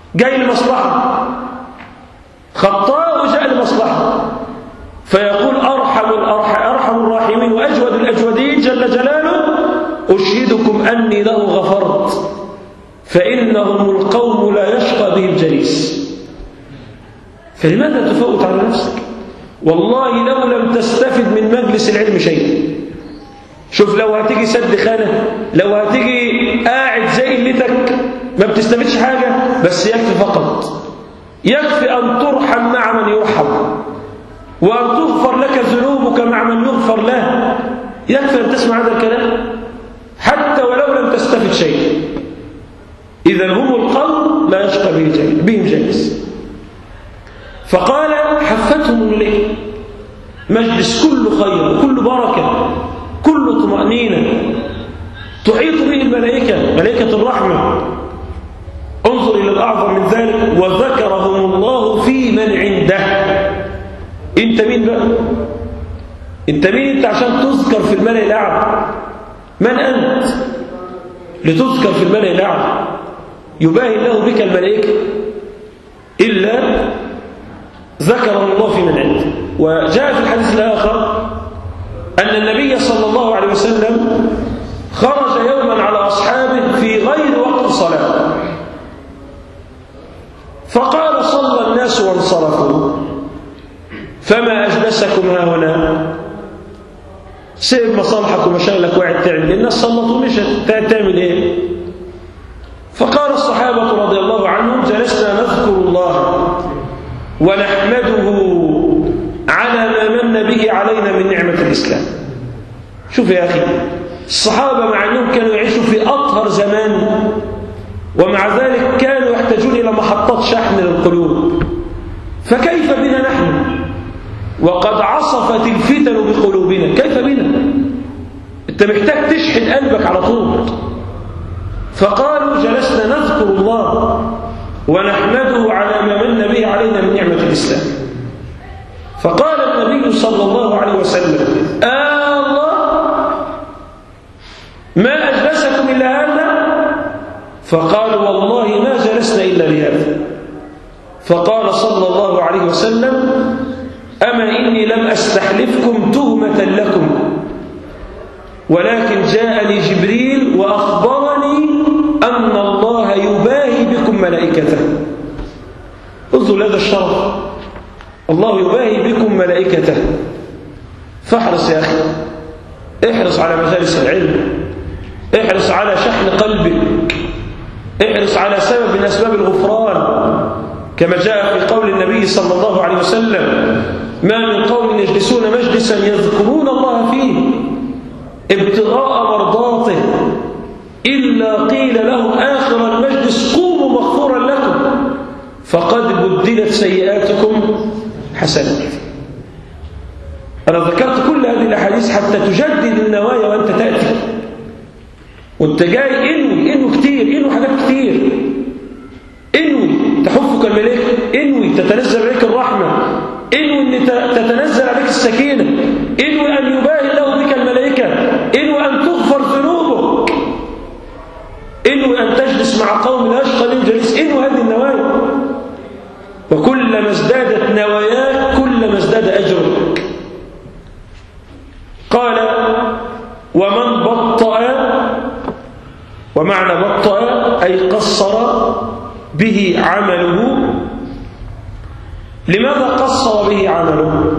جاي لمصلحة، خطاء وجاء لمصلحة، فيقول أرحم الأرحم أرحم الراحمين وأجود الأجودين جل جلاله أشهدكم أني له غفرت فإنهم القوم لا يشقى بهم جليس. فلماذا تفوت على نفسك؟ والله لو لم تستفد من مجلس العلم شيء. شوف لو هتيجي سد خانة، لو هتيجي قاعد زي قلتك ما بتستفدش حاجة، بس يكفي فقط، يكفي أن ترحم مع من يرحم، وأن تغفر لك ذنوبك مع من يغفر له. يكفي أن تسمع هذا الكلام حتى ولو لم تستفد شيء. إذا هم القوم لا يشقى بهم جالس. فقال حفتهم إليه مجلس كل خير وكل بركة كل طمأنينة تحيط به الملائكة، ملائكة الرحمة. انظر إلى الأعظم من ذلك، وذكرهم الله في من عنده. أنت مين بقى؟ أنت مين أنت عشان تذكر في الملأ الأعلى؟ من أنت لتذكر في الملأ الأعلى؟ يباهي الله بك الملائكة إلا ذكره الله في من عنده. وجاء في الحديث الآخر أن النبي صلى الله عليه وسلم خرج يوما على أصحابه في غير وقت صلاة، فقال صلى الناس وانصرفوا فما أجلسكم ها هنا؟ سيب مصالحك ومشاغلك وقاعد تعمل، الناس صلتوا مشت تعمل ايه؟ فقال الصحابة رضي الله عنهم جلسنا نذكر الله ونحمده على ما من به علينا من نعمة الإسلام. شوف يا أخي، الصحابة مع أنهم كانوا يعيشوا في أطهر زمان، ومع ذلك كانوا يحتاجون إلى محطات شحن للقلوب، فكيف بنا نحن وقد عصفت الفتن بقلوبنا؟ كيف بنا؟ أنت محتاج تشحن قلبك على طول. فقالوا جلسنا نذكر الله ونحمده على ما من به علينا من نعمة الإسلام. فقال النبي صلى الله عليه وسلم آه الله ما أجلسكم إلا هذا؟ فقالوا والله ما جلسنا إلا لهذا. فقال صلى الله عليه وسلم أما إني لم أستحلفكم تهمة لكم، ولكن جاءني جبريل وأخبرني أن الله يباهي بكم ملائكته. انظروا هذا الشرف، الله يباهي بكم ملائكته. فاحرص يا أخي، احرص على مجالس العلم، احرص على شحن قلبك، احرص على سبب من أسباب الغفران، كما جاء في قول النبي صلى الله عليه وسلم ما من قوم يجلسون مجلسا يذكرون الله فيه ابتغاء مرضاته إلا قيل لهم آخر المجلس قوموا مغفورا لكم فقد بدلت سيئاتكم حسنات. أنا ذكرت كل هذه الأحاديث حتى تجدد النوايا وأنت تأتي، وأنت جاي انوي انوي كتير، انوي حاجات كتير، انوي تحفك الملائكة، انوي تتنزل عليك الرحمة، انوي أن تتنزل عليك السكينة، انوي أن يباهي الله بك الملائكة، انوي أن تغفر ذنوبك، انوي أن تجلس مع قوم لا يشقى بهم جليس. انوي هذه النوايا، وكلما ازدادت نواياك كلما ازداد أجرك. قال ومن بطأ، ومعنى بطأ أي قصر به عمله. لماذا قصر به عمله؟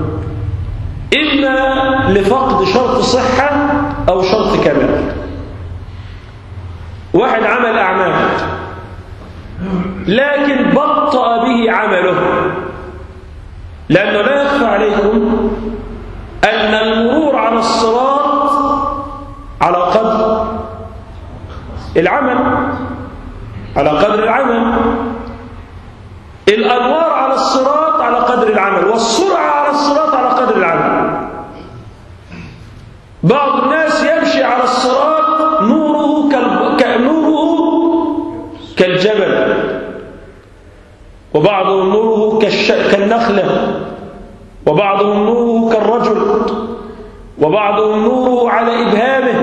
إما لفقد شرط صحة أو شرط كمال. واحد عمل أعمال لكن بطأ به عمله، لأنه لا يخفى عليكم أن المرور على الصراط على قدر العمل، على قدر العمل. الأنوار على الصراط على قدر العمل، والسرعة على الصراط على قدر العمل. بعض الناس يمشي على الصراط نوره كنوره كالجبل، وبعضهم نوره كالش... كالنخلة، وبعضهم نوره كالرجل، وبعضهم نوره على إبهامه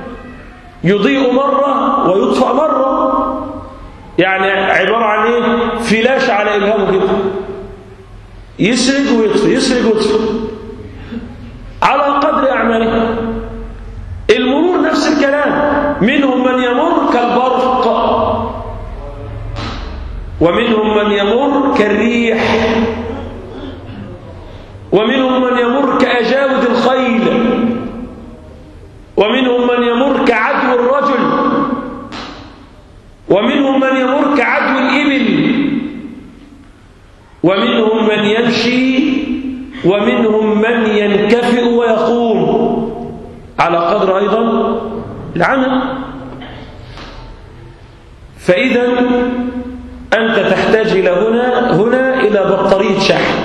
يضيء مرة ويطفأ مرة. يعني عبارة عن إيه؟ فلاش على إبهامه كده، يسرق ويطفي يسرق ويطفي على قدر أعماله. المرور نفس الكلام، منهم من يمر كالبرق ومنهم من يمر كالريح ومنهم من يمر كأجاود الخيل ومنهم من يمر كعدو الرجل ومنهم من يمر كعدو الإبل ومنهم من يمشي ومنهم من ينكفئ ويقوم على قدر أيضا العمل. فإذا أنت تحتاج إلى هنا هنا إلى بطارية شحن.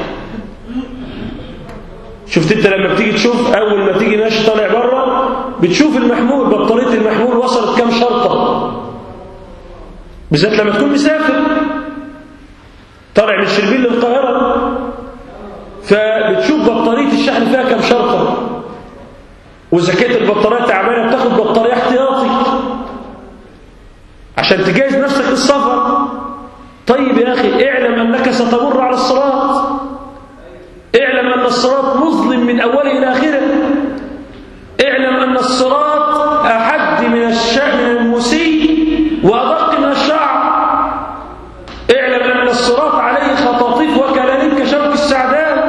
شفت أنت لما بتيجي تشوف أول ما تيجي ماشي طالع بره بتشوف المحمول، بطارية المحمول وصلت كام شرطة، بالذات لما تكون مسافر طالع من شربين للقاهرة، فبتشوف بطارية الشحن فيها كام شرطة، وإذا كانت البطارية تعبانة بتاخد بطارية احتياطي عشان تجهز نفسك للسفر. طيب يا أخي اعلم أنك ستمر على الصراط، اعلم أن الصراط مظلم من أوله إلى آخره، اعلم أن الصراط أحد من الشأن من المسيء وأدق من الشعر، اعلم أن الصراط عليه خطاطيف وكلاليب كشوك السعدان.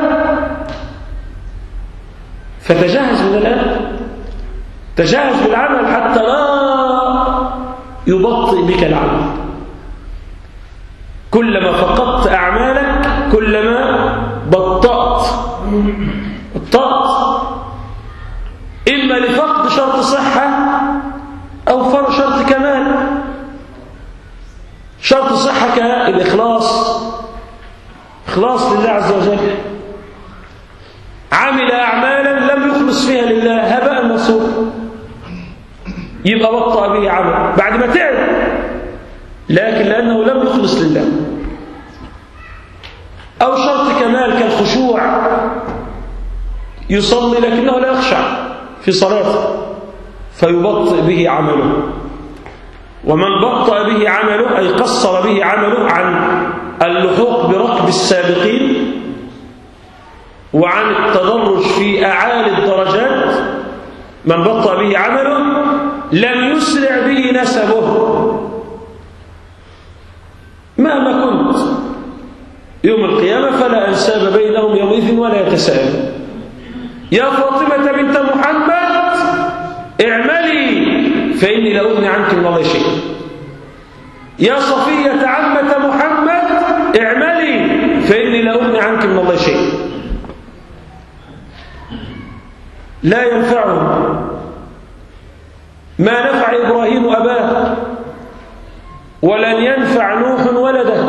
فتجهز من الآن، تجهز بالعمل حتى لا يبطئ بك العمل. كلما فقدت أعمالك كلما بطأت بطأت إما لفقد شرط صحة أو فرق شرط كمال. شرط صحة كالإخلاص، إخلاص لله عز وجل، عمل أعمالا لم يخلص فيها لله هباء منثورا، يبقى بطأ به عمل بعد ما تعب، لكن لأنه لم يخلص لله. أو شرط كمال كالخشوع، يصلي لكنه لا يخشع في صلاته فيبطئ به عمله. ومن بطأ به عمله أي قصر به عمله عن اللحوق بركب السابقين وعن التدرج في أعالي الدرجات، من بطأ به عمله لم يسرع به نسبه مهما كنت. يوم القيامة فلا أنساب بينهم يومئذ ولا يتساءلون. يا فاطمة بنت محمد اعملي فإني لا أغني عنك من الله شيئا. يا صفية عمة محمد اعملي فإني لا أغني عنك من الله شيئا. لا ينفعهم ما نفع إبراهيم أباه، ولن ينفع نوح ولده.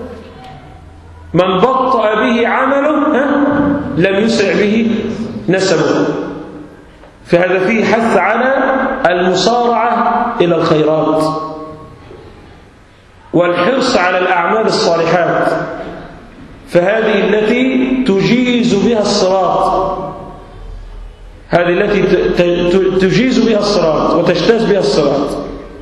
من بطأ به عمله لم يسرع به نسبه. فهذا فيه حث على المسارعة إلى الخيرات والحرص على الأعمال الصالحات، فهذه التي تجيز بها الصراط، هذه التي تجيز بها الصراط وتجتاز بها الصراط.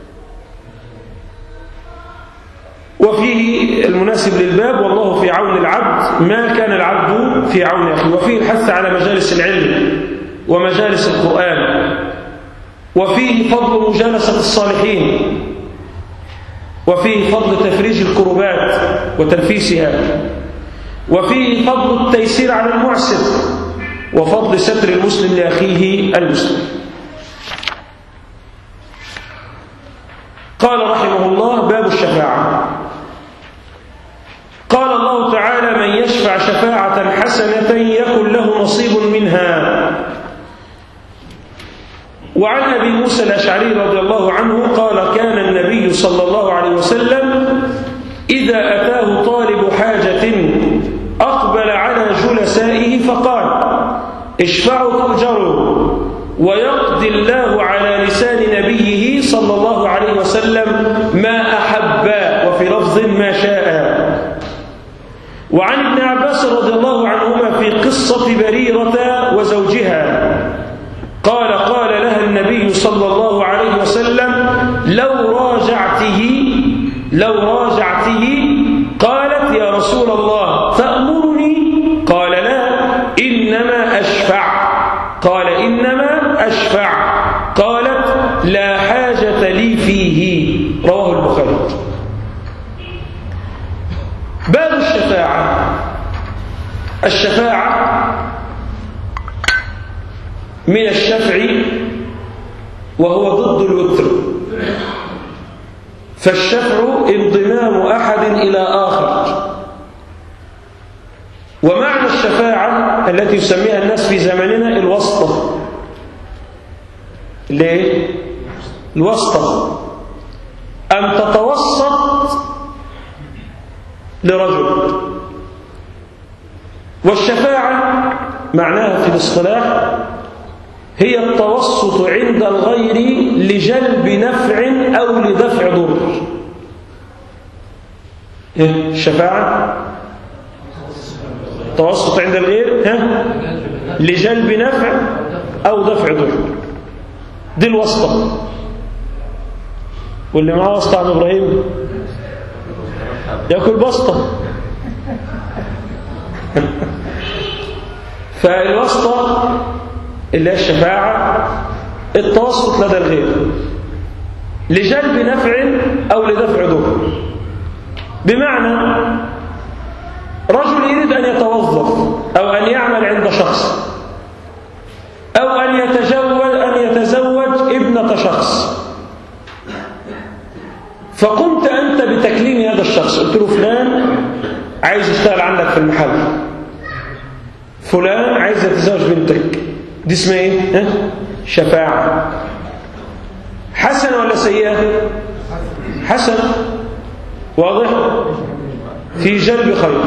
وفيه المناسب للباب والله في عون العبد ما كان العبد في عون أخيه. وفيه الحث على مجالس العلم ومجالس القرآن، وفيه فضل مجالسة الصالحين، وفيه فضل تفريج الكربات وتنفيسها، وفيه فضل التيسير على المعسر، وفضل ستر المسلم لأخيه المسلم. قال رحمه الله: باب الشفاعة. قال الله تعالى: من يشفع شفاعة حسنة يكن له نصيب منها. وعن أبي موسى الأشعري رضي الله عنه قال: كان النبي صلى الله عليه وسلم إذا أتاه طالب حاجة أقبل على جلسائه فقال: اشفعوا تؤجروا، ويقضي الله على لسان نبيه صلى الله عليه وسلم ما أحب، وفي لفظ ما شاء. وعن ابن عباس رضي الله عنهما في قصة بريرة وزوجها قال: قال لها النبي صلى الله عليه وسلم: لو راجعته لو راجعته قالت: الشفاعة. الشفاعة من الشفع وهو ضد الوتر، فالشفع انضمام أحد إلى آخر. ومعنى الشفاعة التي يسميها الناس في زماننا الواسطة. ليه؟ الواسطة أن تتوسط لرجل. والشفاعة معناها في الاصطلاح هي التوسط عند الغير لجلب نفع أو لدفع ضر. الشفاعة التوسط عند الغير ها؟ لجلب نفع أو دفع ضر، دي الواسطة. واللي معاه واسطة عن إبراهيم يأكل بسطة. فالواسطة اللي هي الشفاعة التوسط لدى الغير لجلب نفع أو لدفع ضر. بمعنى رجل يريد أن يتوظف أو أن يعمل عند شخص أو أن يتزوج أن يتزوج ابنة شخص، فقمت أنت بتكليم هذا الشخص، قلت له فلان عايز يشتغل عندك في المحل، فلان عايز يتزوج بنتك، دي اسمها ايه؟ شفاعة. حسنة ولا سيئة؟ حسنة، واضح؟ في جلب خير.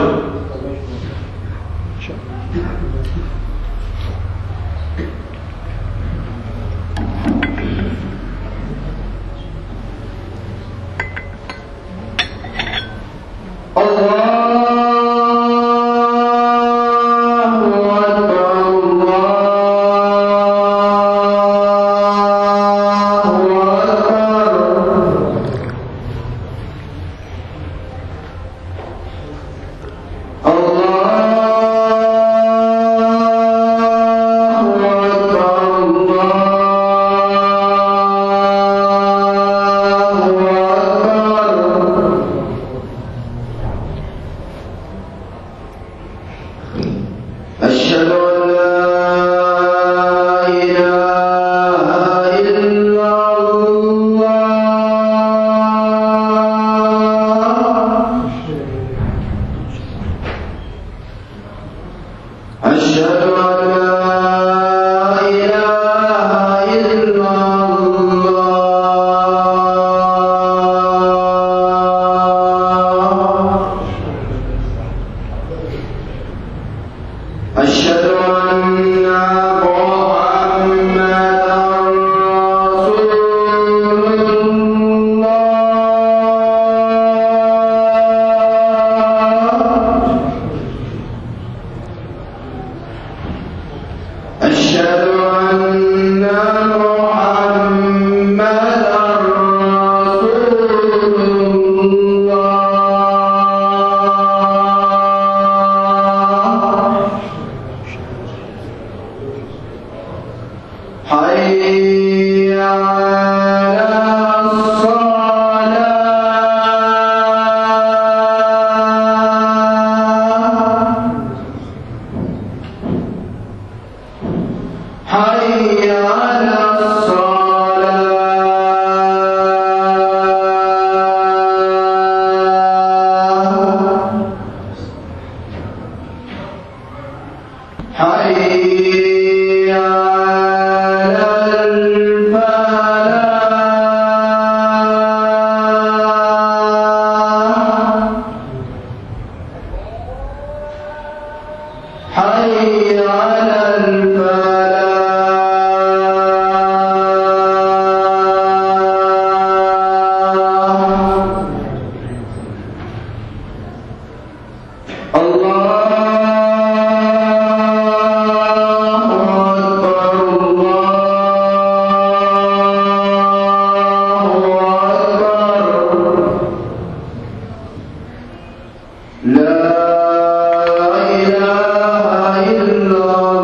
لا إله إلا الله.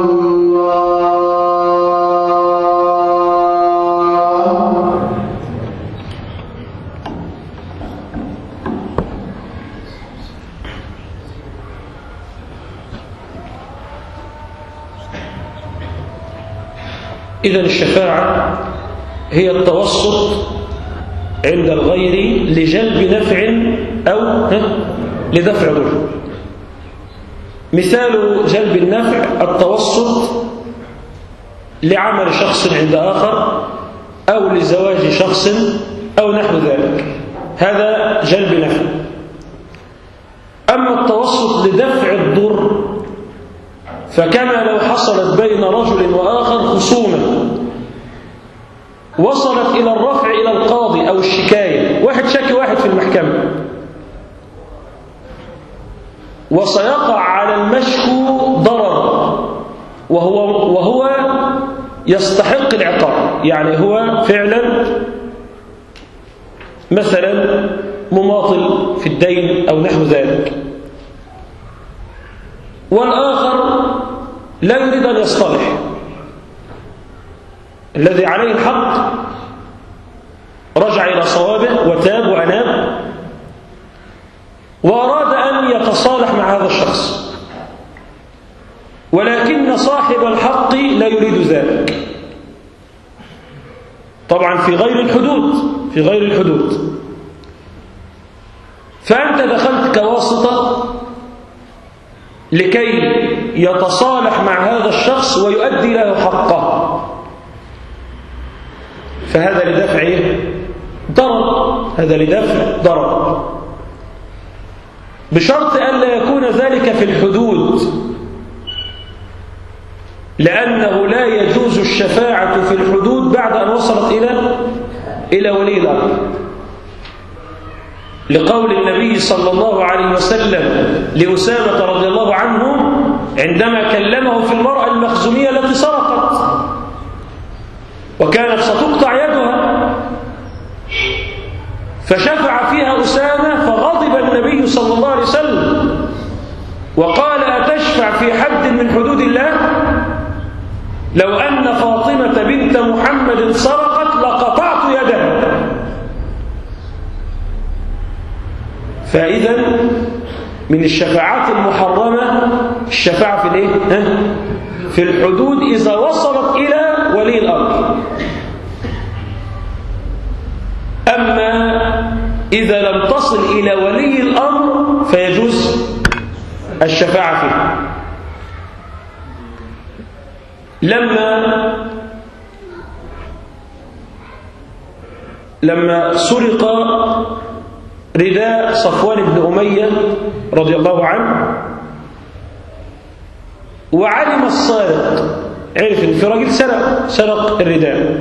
إذن الشفاعة هي التوسط عند الغير لجلب نفع أو لدفع ضر. مثال جلب النفع التوسط لعمل شخص عند آخر أو لزواج شخص أو نحو ذلك، هذا جلب نفع. أما التوسط لدفع الضر فكما لو حصلت بين رجل وآخر خصومة وصلت إلى الرفع إلى القاضي أو الشكاية، واحد شكي واحد في المحكمة وسيقع على المشكو ضرر وهو, وهو يستحق العقاب، يعني هو فعلا مثلا مماطل في الدين أو نحو ذلك، والآخر لا يريد أن يصطلح، الذي عليه الحق رجع إلى صوابه وتاب وأناب وأراد أن يتصالح مع هذا الشخص، ولكن صاحب الحق لا يريد ذلك، طبعا في غير الحدود في غير الحدود فأنت دخلت كواسطة لكي يتصالح مع هذا الشخص ويؤدي له حقه، فهذا لدفع ضرر، هذا لدفع ضرر، بشرط أن لا يكون ذلك في الحدود، لأنه لا يجوز الشفاعة في الحدود بعد أن وصلت إلى إلى ولي الأمر، لقول النبي صلى الله عليه وسلم لأسامة رضي الله عنه عندما كلمه في المرأة المخزومية التي سرقت وكانت ستقطع يدها، فشفع فيها أسامة فغضب النبي صلى الله عليه وسلم وقال: أتشفع في حد من حدود الله؟ لو أن فاطمة بنت محمد سرقت لقطعت يدها. فإذا من الشفاعات المحرمة الشفاعة في الايه؟ في الحدود إذا وصلت إلى ولي الأمر. أما إذا لم تصل إلى ولي الأمر فيجوز الشفاعة فيه. لما لما سرق رداء صفوان بن أمية رضي الله عنه وعلم السارق، عرف ان في راجل سرق سرق الرداء،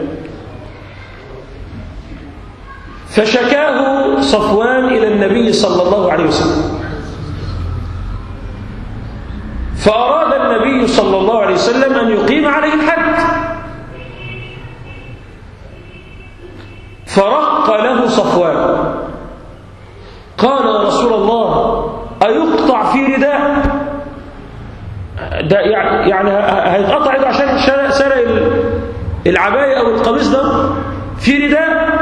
فشكاه صفوان إلى النبي صلى الله عليه وسلم، فأراد النبي صلى الله عليه وسلم أن يقيم عليه الحد، فرق له صفوان قال: يا رسول الله أيقطع في رداء؟ ده يعني هيتقطع يده عشان سرق العباية أو القميص ده في رداء؟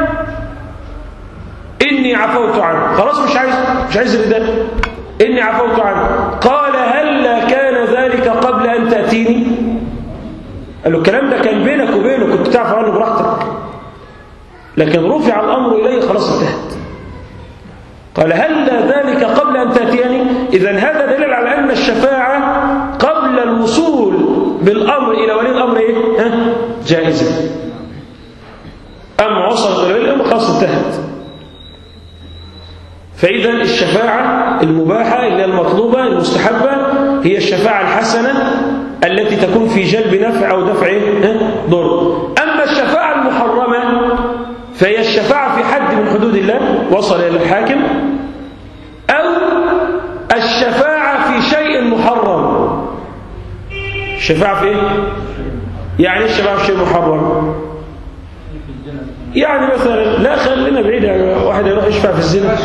إني عفوت عنه، خلاص مش عايز مش عايز الرداء، إني عفوت عنه. قال: هل كان ذلك قبل أن تأتيني؟ قال له: الكلام ده كان بينك وبينه، كنت تعرف عنه براحتك، لكن رفع الأمر إليه خلاص انتهت. قال: هل ذلك قبل أن تأتيني؟ إذن هذا دليل على أن الشفاعة قبل الوصول بالأمر إلى ولي الأمر إيه؟ جائزة. أما وصل إلى ولي الأمر خلاص انتهت. فإذا الشفاعة المباحة اللي المطلوبة المستحبة هي الشفاعة الحسنة التي تكون في جلب نفع أو دفع ضر. أما الشفاعة المحرمة فهي الشفاعة في حد من حدود الله وصل إلى الحاكم، أو الشفاعة في شيء محرم. الشفاعة في إيه؟ يعني الشفاعة في شيء محرم يعني مثلا، لا خلينا بعيد، واحد يروح يشفع في الزنا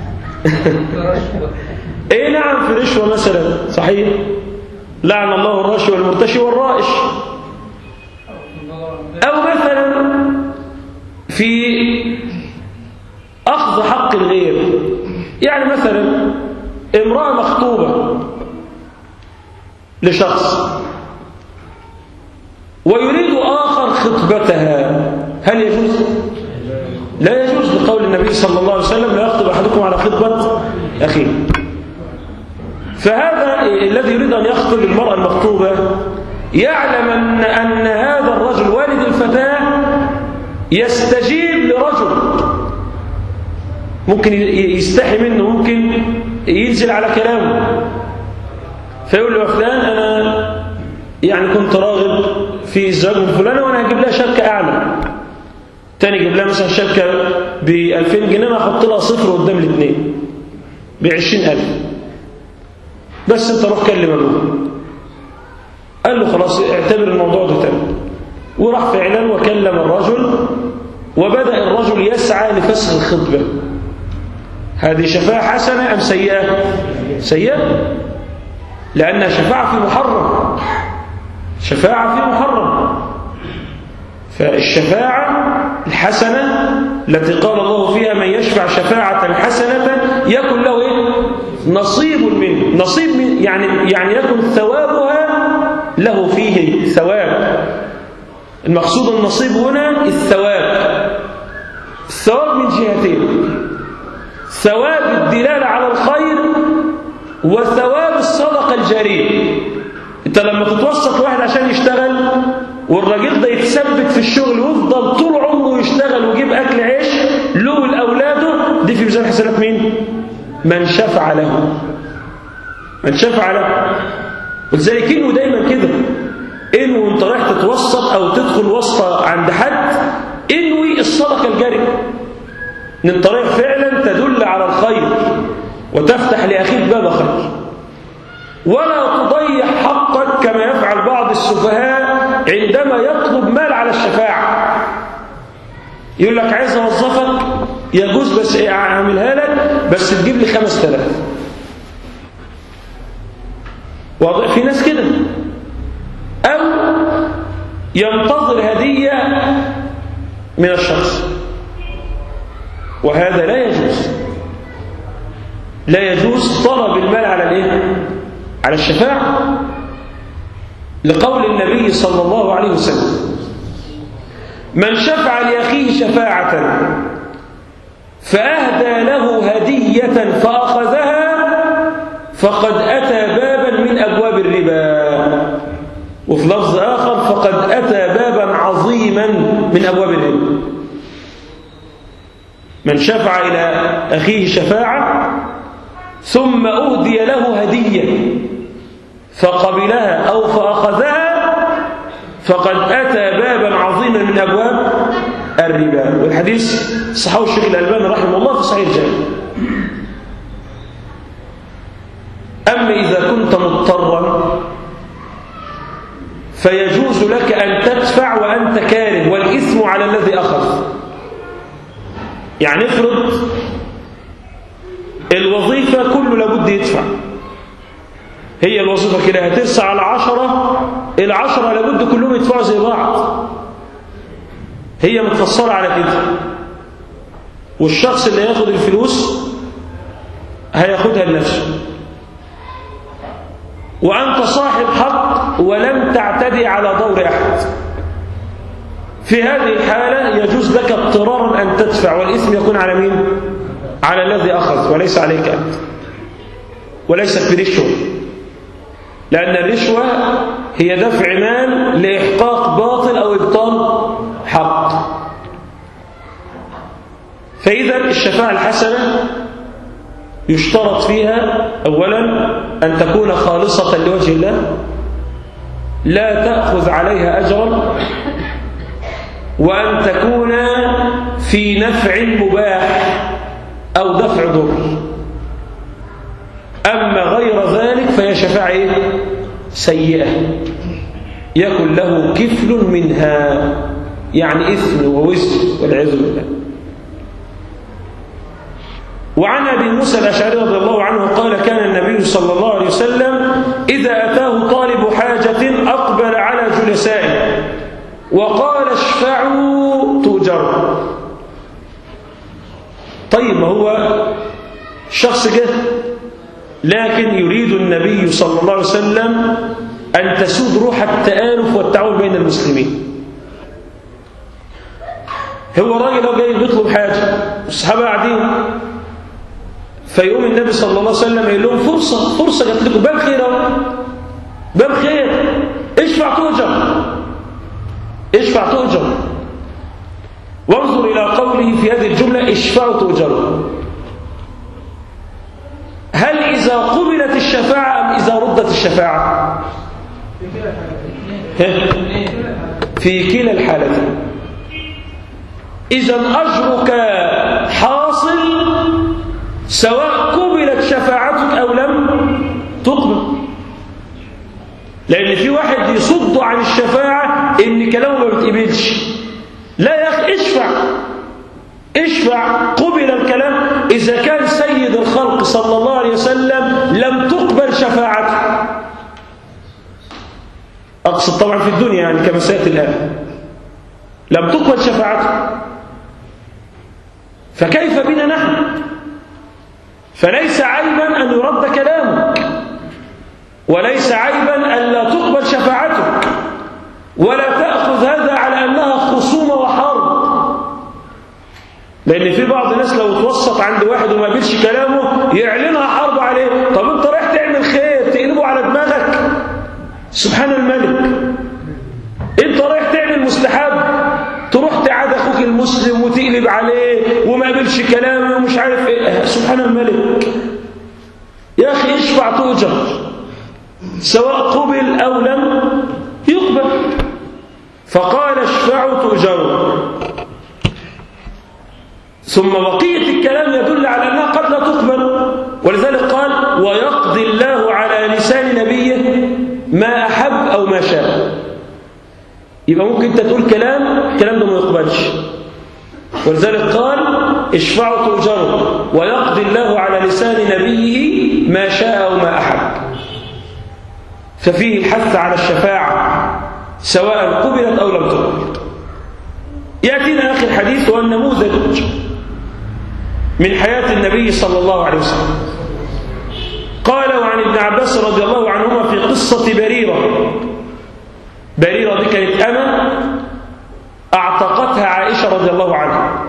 ايه نعم، في رشوة مثلا، صحيح، لعن الله الراشي والمرتشي والرائش. أو مثلا في أخذ حق الغير، يعني مثلا امرأة مخطوبة لشخص ويريد آخر خطبتها. هل يجوز؟ لا يجوز، لقول النبي صلى الله عليه وسلم لا يخطب أحدكم على خطبة أخيه. فهذا الذي يريد أن يخطب المرأة المخطوبة يعلم أن, أن هذا الرجل والد الفتاة يستجيب لرجل ممكن يستحي منه، ممكن ينزل على كلامه، فيقول له يا فلان أنا يعني كنت راغب في الزواج من فلانة وأنا هجيب لها شبكة أعلى. تاني يجيب لها مثلا شبكة بألفين جنيه، أنا أحط لها صفر قدام الاثنين بعشرين ألف، بس أنت روح كلم أبوه. قال له خلاص اعتبر الموضوع ده تاني، وراح فعلا وكلم الرجل، وبدأ الرجل يسعى لفسخ الخطبة. هذه شفاعة حسنة أم سيئة؟ سيئة، لأنها شفاعة في محرم، شفاعة في محرم. فالشفاعة الحسنة التي قال الله فيها من يشفع شفاعة حسنة يكن له إيه؟ نصيب منه، نصيب من يعني يعني يكن ثوابها له فيه ثواب. المقصود النصيب هنا الثواب، الثواب من جهتين: ثواب الدلالة على الخير وثواب الصدقة الجارية. انت لما تتوسط واحد عشان يشتغل والراجل ده يتثبت في الشغل ويفضل طول عمره يشتغل ويجيب اكل عيش له ولاولاده، دي في ميزان حسنات مين؟ من شفع له، من شفع له. ولذلك انه دايما كده، انه انت رايح تتوسط او تدخل وسطه عند حد انوي الصدقه الجاريه، ان انت رايح فعلا تدل على الخير وتفتح لاخيك باب خير، ولا تضيع حقك كما يفعل بعض السفهاء عندما يطلب مال على الشفاعة. يقول لك عايز اوظفك، يجوز بس اعملها لك بس تجيب لي خمس تلاف. في ناس كده، او ينتظر هدية من الشخص، وهذا لا يجوز. لا يجوز طلب المال على الايه؟ على الشفاعة، لقول النبي صلى الله عليه وسلم من شفع لأخيه شفاعة فأهدى له هدية فأخذها فقد أتى بابا من أبواب الربا. وفي لفظ آخر فقد أتى بابا عظيما من أبواب الربا. من شفع إلى أخيه شفاعة ثم أهدي له هدية فقبلها أو فأخذها فقد أتى بابا عظيما من أبواب الربا. والحديث صححه الشيخ الألباني رحمه الله في صحيح الجامع. أما إذا كنت مضطرا فيجوز لك أن تدفع وأنت كاره والإثم على الذي أخذ. يعني افرض الوظيفة كله لابد يدفع، هي الوظيفة كده هترسى على عشرة، العشرة لابد كلهم يدفعوا زي بعض، هي متفصلة على كده، والشخص اللي ياخد الفلوس هياخدها لنفسه، وأنت صاحب حق ولم تعتدي على دور أحد. في هذه الحالة يجوز لك اضطرارا أن تدفع، والإثم يكون على مين؟ على الذي أخذ وليس عليك أنت، وليست برشوة، لأن الرشوة هي دفع مال لإحقاق باطل أو إبطال حق. فإذا الشفاعة الحسنة يشترط فيها أولا أن تكون خالصة لوجه الله، لا تأخذ عليها أجرا، وأن تكون في نفع مباح أو دفع ضر. أما غير ذلك فهي شفاعة إيه؟ سيئة يكن له كفل منها، يعني إثم ووزر والعياذ بالله. وعن أبي موسى الأشعري رضي الله عنه قال كان النبي صلى الله عليه وسلم إذا أتاه طالب حاجة أقبل على جلسائه وقال اشفعوا تؤجروا. طيب ما هو شخص جه لكن يريد النبي صلى الله عليه وسلم أن تسود روح التآلف والتعاون بين المسلمين، هو الراجل لو جاي بيطلب حاجة والصحابة قاعدين، فيقوم النبي صلى الله عليه وسلم يقول لهم فرصة فرصة جات لكم، باب خير اهو، باب خير، اشفع تؤجر، اشفع تؤجر. وانظر إلى قوله في هذه الجملة اشفعوا تؤجروا. هل إذا قبلت الشفاعة أم إذا ردت الشفاعة؟ في كلا الحالتين. إذا أجرك حاصل سواء قبلت شفاعتك أو لم تقبل. لأن في واحد يصد عن الشفاعة إن كلامه ما بتقبلش. لا يا أخي، اشفع اشفع، قبل الكلام. إذا كان سيد الخلق صلى الله عليه وسلم لم تقبل شفاعته، أقصد طبعا في الدنيا يعني كما سيأتي الآن، لم تقبل شفاعته، فكيف بنا نحن؟ فليس عيبا أن يرد كلامك، وليس عيبا أن لا تقبل شفاعتك، ولا تأخذ هذا على أنها خصومة وحرب. لأن في بعض الناس لو توسط عند واحد وما قبلش كلامه يعلنها حرب عليه. طب أنت رايح تعمل خير تقلبه على دماغك؟ سبحان الملك. أنت رايح تعمل مستحب تروح تعاد أخوك المسلم وتقلب عليه وما قبلش كلامه ومش عارف إيه. سبحان الملك. يا أخي اشفع تؤجر، سواء قبل أو لم يقبل. فقال اشفعوا تؤجروا. ثم بقية الكلام يدل على أنها قد لا تقبل، ولذلك قال ويقضي الله على لسان نبيه ما أحب أو ما شاء. يبقى ممكن أنت تقول كلام الكلام ده ما يقبلش، ولذلك قال اشفعوا تؤجروا ويقضي الله على لسان نبيه ما شاء أو ما أحب. ففيه الحث على الشفاعة سواء قبلت أو لم تقبل. يأتينا آخر الحديث والنموذج من حياة النبي صلى الله عليه وسلم. قال وعن ابن عباس رضي الله عنهما في قصة بريرة. بريرة دي كانت أمة أعتقتها عائشة رضي الله عنها،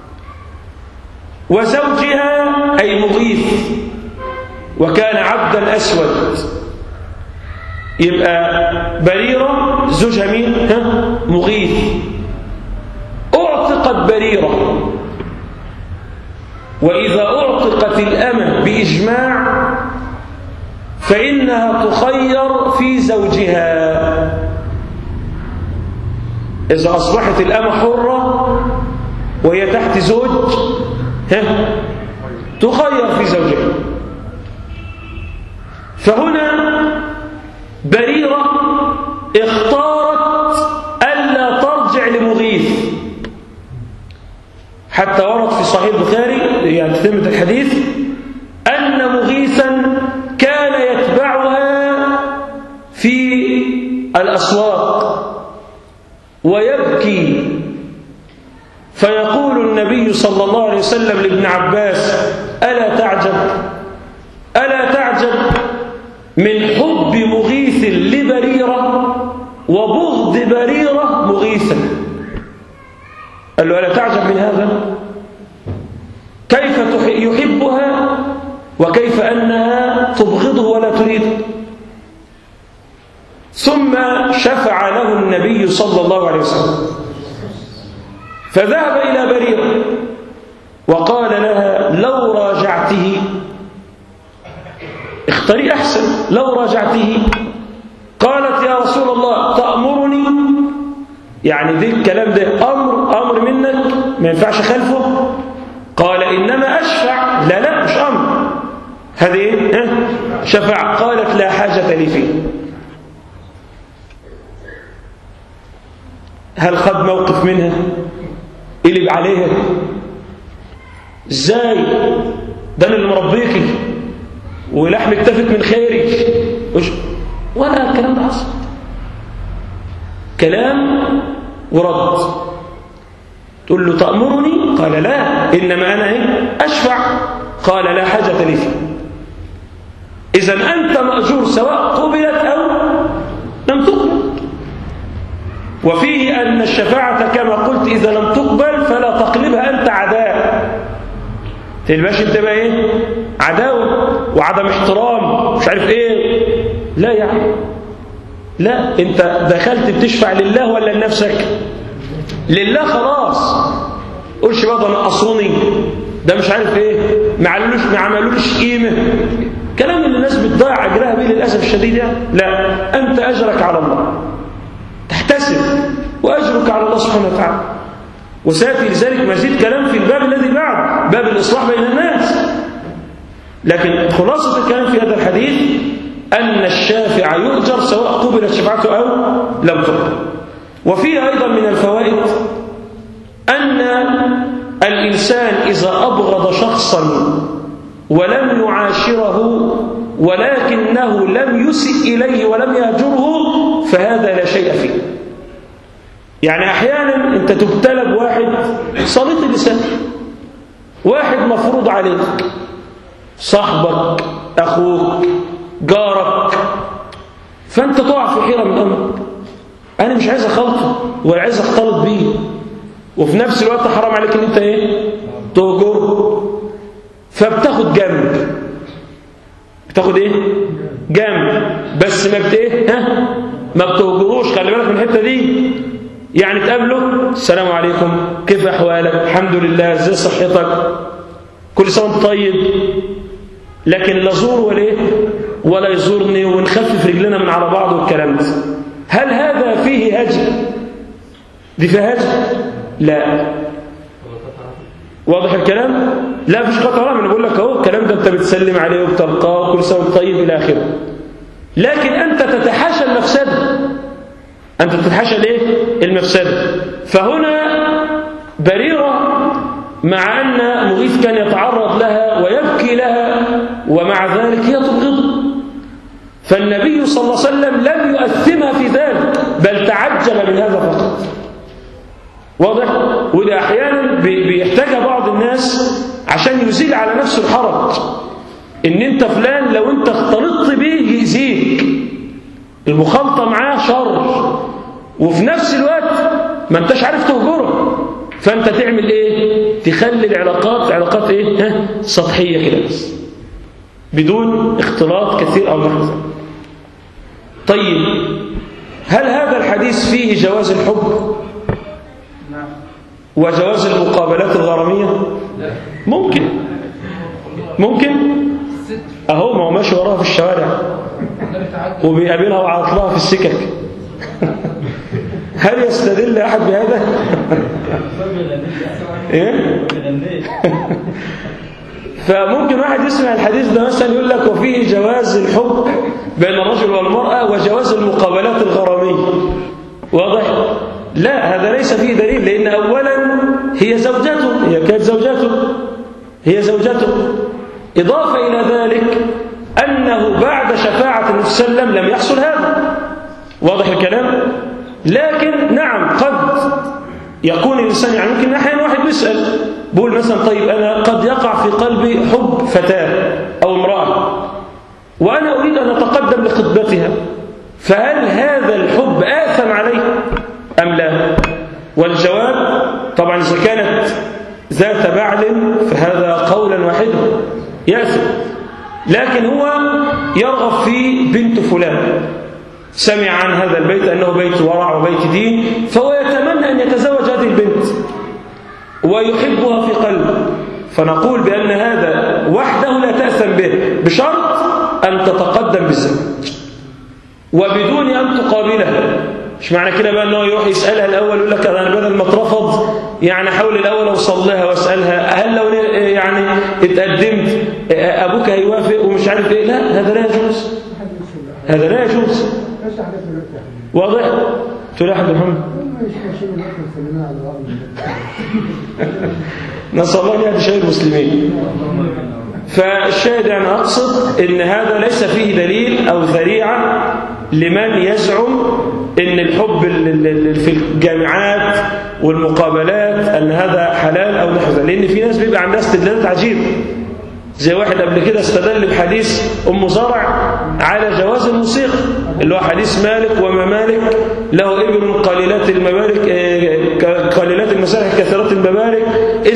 وزوجها أي مغيث، وكان عبدا أسود. يبقى بريرة زوجها مين؟ ها؟ مغيث. أعتقت بريرة، وإذا أعتقت الأمة بإجماع فإنها تخير في زوجها. إذا أصبحت الأمة حرة وهي تحت زوج ها تخير في زوجها. فهنا بريرة اختارت ألا ترجع لمغيث، حتى ورد في صحيح البخاري يعني تتمة الحديث أن مغيثا كان يتبعها في الأسواق ويبكي، فيقول النبي صلى الله عليه وسلم لابن عباس ألا تعجب ألا تعجب من حب مغيث لبريرة وبغض بريرة مغيثا. قال له ألا تعجب من هذا؟ كيف يحبها وكيف أنها تبغضه ولا تريده. ثم شفع له النبي صلى الله عليه وسلم، فذهب إلى بريرة وقال لها لو راجعته، اختاري أحسن، لو راجعته. قالت يا رسول الله تأمرني؟ يعني دي الكلام ده أمر أمر منك ما ينفعش خلفه. قال إنما أشفع. لا لا مش أمر، هذه إيه؟ شفع. قالت لا حاجة لي فيه. هل خد موقف منها؟ قلب عليها؟ ازاي؟ ده انا اللي مربيكي ولحم اكتفت من خيرك، ولا الكلام ده حصل. كلام ورد. تقول له تأمرني؟ قال لا، إنما أنا إيه؟ أشفع. قال لا حاجة لي فيه. إذن أنت مأجور سواء قبلت أو لم تقبل. وفيه أن الشفاعة كما قلت إذا لم تقبل فلا تقلبها أنت عداء، تلباش أنت بقى إيه؟ عداوة وعدم احترام مش عارف إيه. لا يا عم، لا، أنت دخلت بتشفع لله ولا لنفسك؟ لله خلاص. قولش بقى ده نقصوني، ده مش عارف إيه، ما عملوش ما عملوش قيمة، كلام اللي الناس بتضيع أجرها بيه للأسف الشديد يعني. لا، أنت أجرك على الله، تحتسب وأجرك على الله سبحانه وتعالى. وسيأتي لذلك مزيد كلام في الباب الذي بعد، باب الإصلاح بين الناس. لكن خلاصة الكلام في هذا الحديث أن الشافع يؤجر سواء قبلت شفاعته أو لم تقبل. وفيه أيضا من الفوائد أن الإنسان إذا أبغض شخصا ولم يعاشره ولكنه لم يسئ إليه ولم يهجره فهذا لا شيء فيه. يعني أحيانا أنت تبتلى بواحد صليط اللسان، واحد مفروض عليك، صاحبك، أخوك، جارك، فأنت تقع في حيرة من أمرك، أنا مش عايز أخلطه ولا عايز أختلط بيه، وفي نفس الوقت حرام عليك أن أنت إيه؟ تهجره. فبتاخد جنب، بتاخد إيه؟ جنب، بس ما بت إيه؟ ها؟ ما بتهجروش. خلي بالك من الحتة دي. يعني تقابله، السلام عليكم، كيف أحوالك؟ الحمد لله، ازاي صحتك؟ كل سنة وانت طيب. لكن لا زور ولا إيه؟ ولا يزورني ونخفف رجلنا من على بعض والكلام ده. هل هذا فيه هجر؟ دي فيها هجر؟ لا. واضح الكلام؟ لا، فيش قطع رحم. انا بقول لك اهو الكلام ده انت بتسلم عليه وبتلقاه كل سنه وانت طيب الى اخره. لكن انت تتحاشى المفسده، انت تتحاشى الايه؟ المفسده. فهنا بريرة مع أن مغيث كان يتعرض لها ويبكي لها ومع ذلك هي تبغضه، فالنبي صلى الله عليه وسلم لم يؤثمها في ذلك بل تعجل من هذا فقط. واضح؟ وده أحيانا بيحتاجها بعض الناس عشان يزيل على نفسه الحرج، إن أنت فلان لو أنت اختلطت به يأذيك، المخالطة معاه شر، وفي نفس الوقت ما انتش عارف تهجره، فانت تعمل ايه؟ تخلي العلاقات علاقات ايه؟ ها؟ سطحيه كده بس بدون اختلاط كثير او نحو ذلك. طيب، هل هذا الحديث فيه جواز الحب وجواز المقابلات الغراميه؟ ممكن ممكن اهو، ما هو ماشي وراها في الشوارع وبيقابلها وعاطلها في السكك هل يستدل أحد بهذا؟ إيه؟ فممكن واحد يسمع الحديث ده مثلا يقول لك وفيه جواز الحب بين الرجل والمرأة وجواز المقابلات الغرامية. واضح؟ لا، هذا ليس فيه دليل، لأن أولا هي زوجته، هي كانت زوجته، هي زوجته. إضافة إلى ذلك أنه بعد شفاعة النبي صلى الله عليه وسلم لم يحصل هذا. واضح الكلام؟ لكن نعم قد يكون الإنسان، يعني ممكن أحيانا واحد يسأل بقول مثلا طيب أنا قد يقع في قلبي حب فتاة أو امرأة وأنا أريد أن أتقدم لخطبتها، فهل هذا الحب آثم عليه أم لا؟ والجواب طبعا إذا كانت ذات بعل فهذا قولا واحدا يأثم، لكن هو يرغب في بنت فلان، سمع عن هذا البيت أنه بيت ورع وبيت دين، فهو يتمنى أن يتزوج هذه البنت ويحبها في قلبه، فنقول بأن هذا وحده لا تأثم به بشرط أن تتقدم بالزواج وبدون أن تقابلها. مش معنى كده بقى أنه يروح يسألها الأول يقول لك أنا بدل ما اترفض يعني حاول الأول أوصل لها وأسألها هل لو يعني اتقدمت أبوك هيوافق ومش عارف إيه. لا، هذا لا يجوز، هذا لا يجوز. واضح؟ تقول يا حاج محمد نسأل الله أن يهدي شباب المسلمين. فالشاهد يعني أقصد إن هذا ليس فيه دليل أو ذريعة لمن يزعم إن الحب في الجامعات والمقابلات أن هذا حلال أو نحو ذلك، لأن في ناس بيبقى عندها استدلالات عجيبة، زي واحد قبل كده استدل بحديث أم زرع على جواز الموسيقى اللي هو حديث مالك وما مالك له ابن قليلات المبارك قليلات المسارح كثيرات المبارك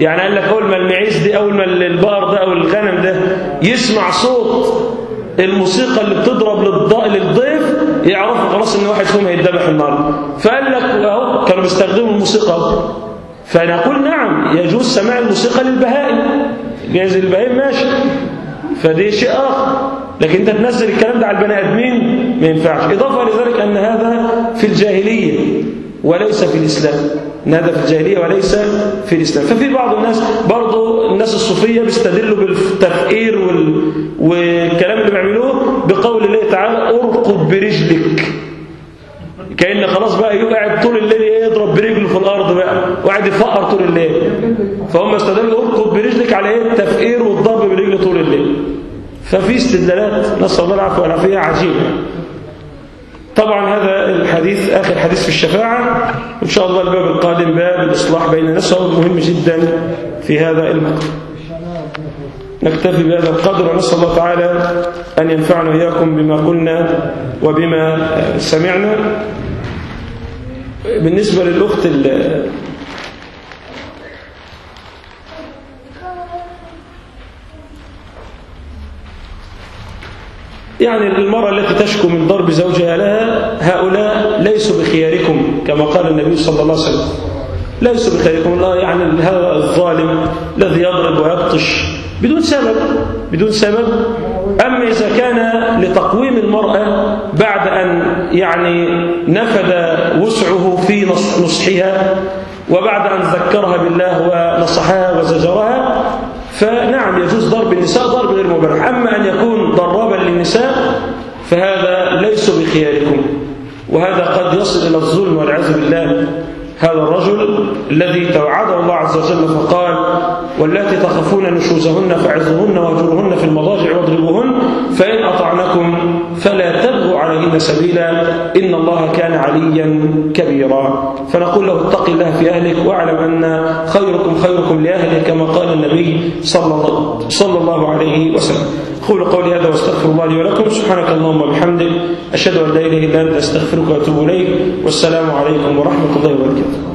يعني قال لك أول ما المعيز دي، أول ما البقر ده أو الغنم ده يسمع صوت الموسيقى اللي بتضرب للضيف يعرفوا خلاص إن واحد فيهم هيتذبح النهارده. فقال لك أهو كانوا بيستخدموا الموسيقى. فنقول نعم يجوز سماع الموسيقى للبهائم، جايز البهائم ماشي، فدي شيء آخر. لكن أنت تنزل الكلام ده على البني آدمين ما ينفعش. إضافة لذلك أن هذا في الجاهلية وليس في الإسلام، أن هذا في الجاهلية وليس في الإسلام. ففي بعض الناس برضو الناس الصوفية بيستدلوا بالتفقير وال... والكلام اللي بيعملوه بقول الله تعالى ارقد برجلك، كأن خلاص بقى يبقى قاعد طول الليل يضرب برجله في الأرض بقى وقاعد يفقر طول الليل. فهم استدلوا ارقد برجلك على ايه؟ التفقير والضرب برجله طول الليل. ففي استدلالات نسأل الله العفو والعافية عجيبة. طبعا هذا الحديث آخر حديث في الشفاعة. إن شاء الله الباب القادم باب الإصلاح بين الناس، مهم جدا في هذا المقام. نكتفي بهذا القدر ونسأل الله تعالى أن ينفعنا وإياكم بما قلنا وبما سمعنا. بالنسبة للأخت يعني المرأة التي تشكو من ضرب زوجها لها، هؤلاء ليسوا بخياركم كما قال النبي صلى الله عليه وسلم، ليسوا بخياركم. الله يعني هذا الظالم الذي يضرب ويبطش بدون سبب بدون سبب. أما إذا كان لتقويم المرأة بعد أن يعني نفذ وسعه في نصحها وبعد أن ذكرها بالله ونصحها وزجرها، فنعم يجوز ضرب النساء ضرب غير مبرح. أما أن يكون ضرابا للنساء فهذا ليس بخياركم، وهذا قد يصل إلى الظلم والعياذ بالله. هذا الرجل الذي توعده الله عز وجل فقال واللاتي تخافون نشوزهن فعظوهن واهجروهن في المضاجع واضربوهن فإن أطعنكم فلا تبغوا عليهن سبيلا إن الله كان عليا كبيرا. فنقول له اتق الله في أهلك واعلم أن خيركم خيركم لأهله كما قال النبي صلى الله عليه وسلم. قولوا قولي هذا واستغفر الله لي ولكم. سبحانك اللهم وبحمدك أشهد أن لا إله إلا أنت أستغفرك وأتوب إليك. والسلام عليكم ورحمة الله وبركاته.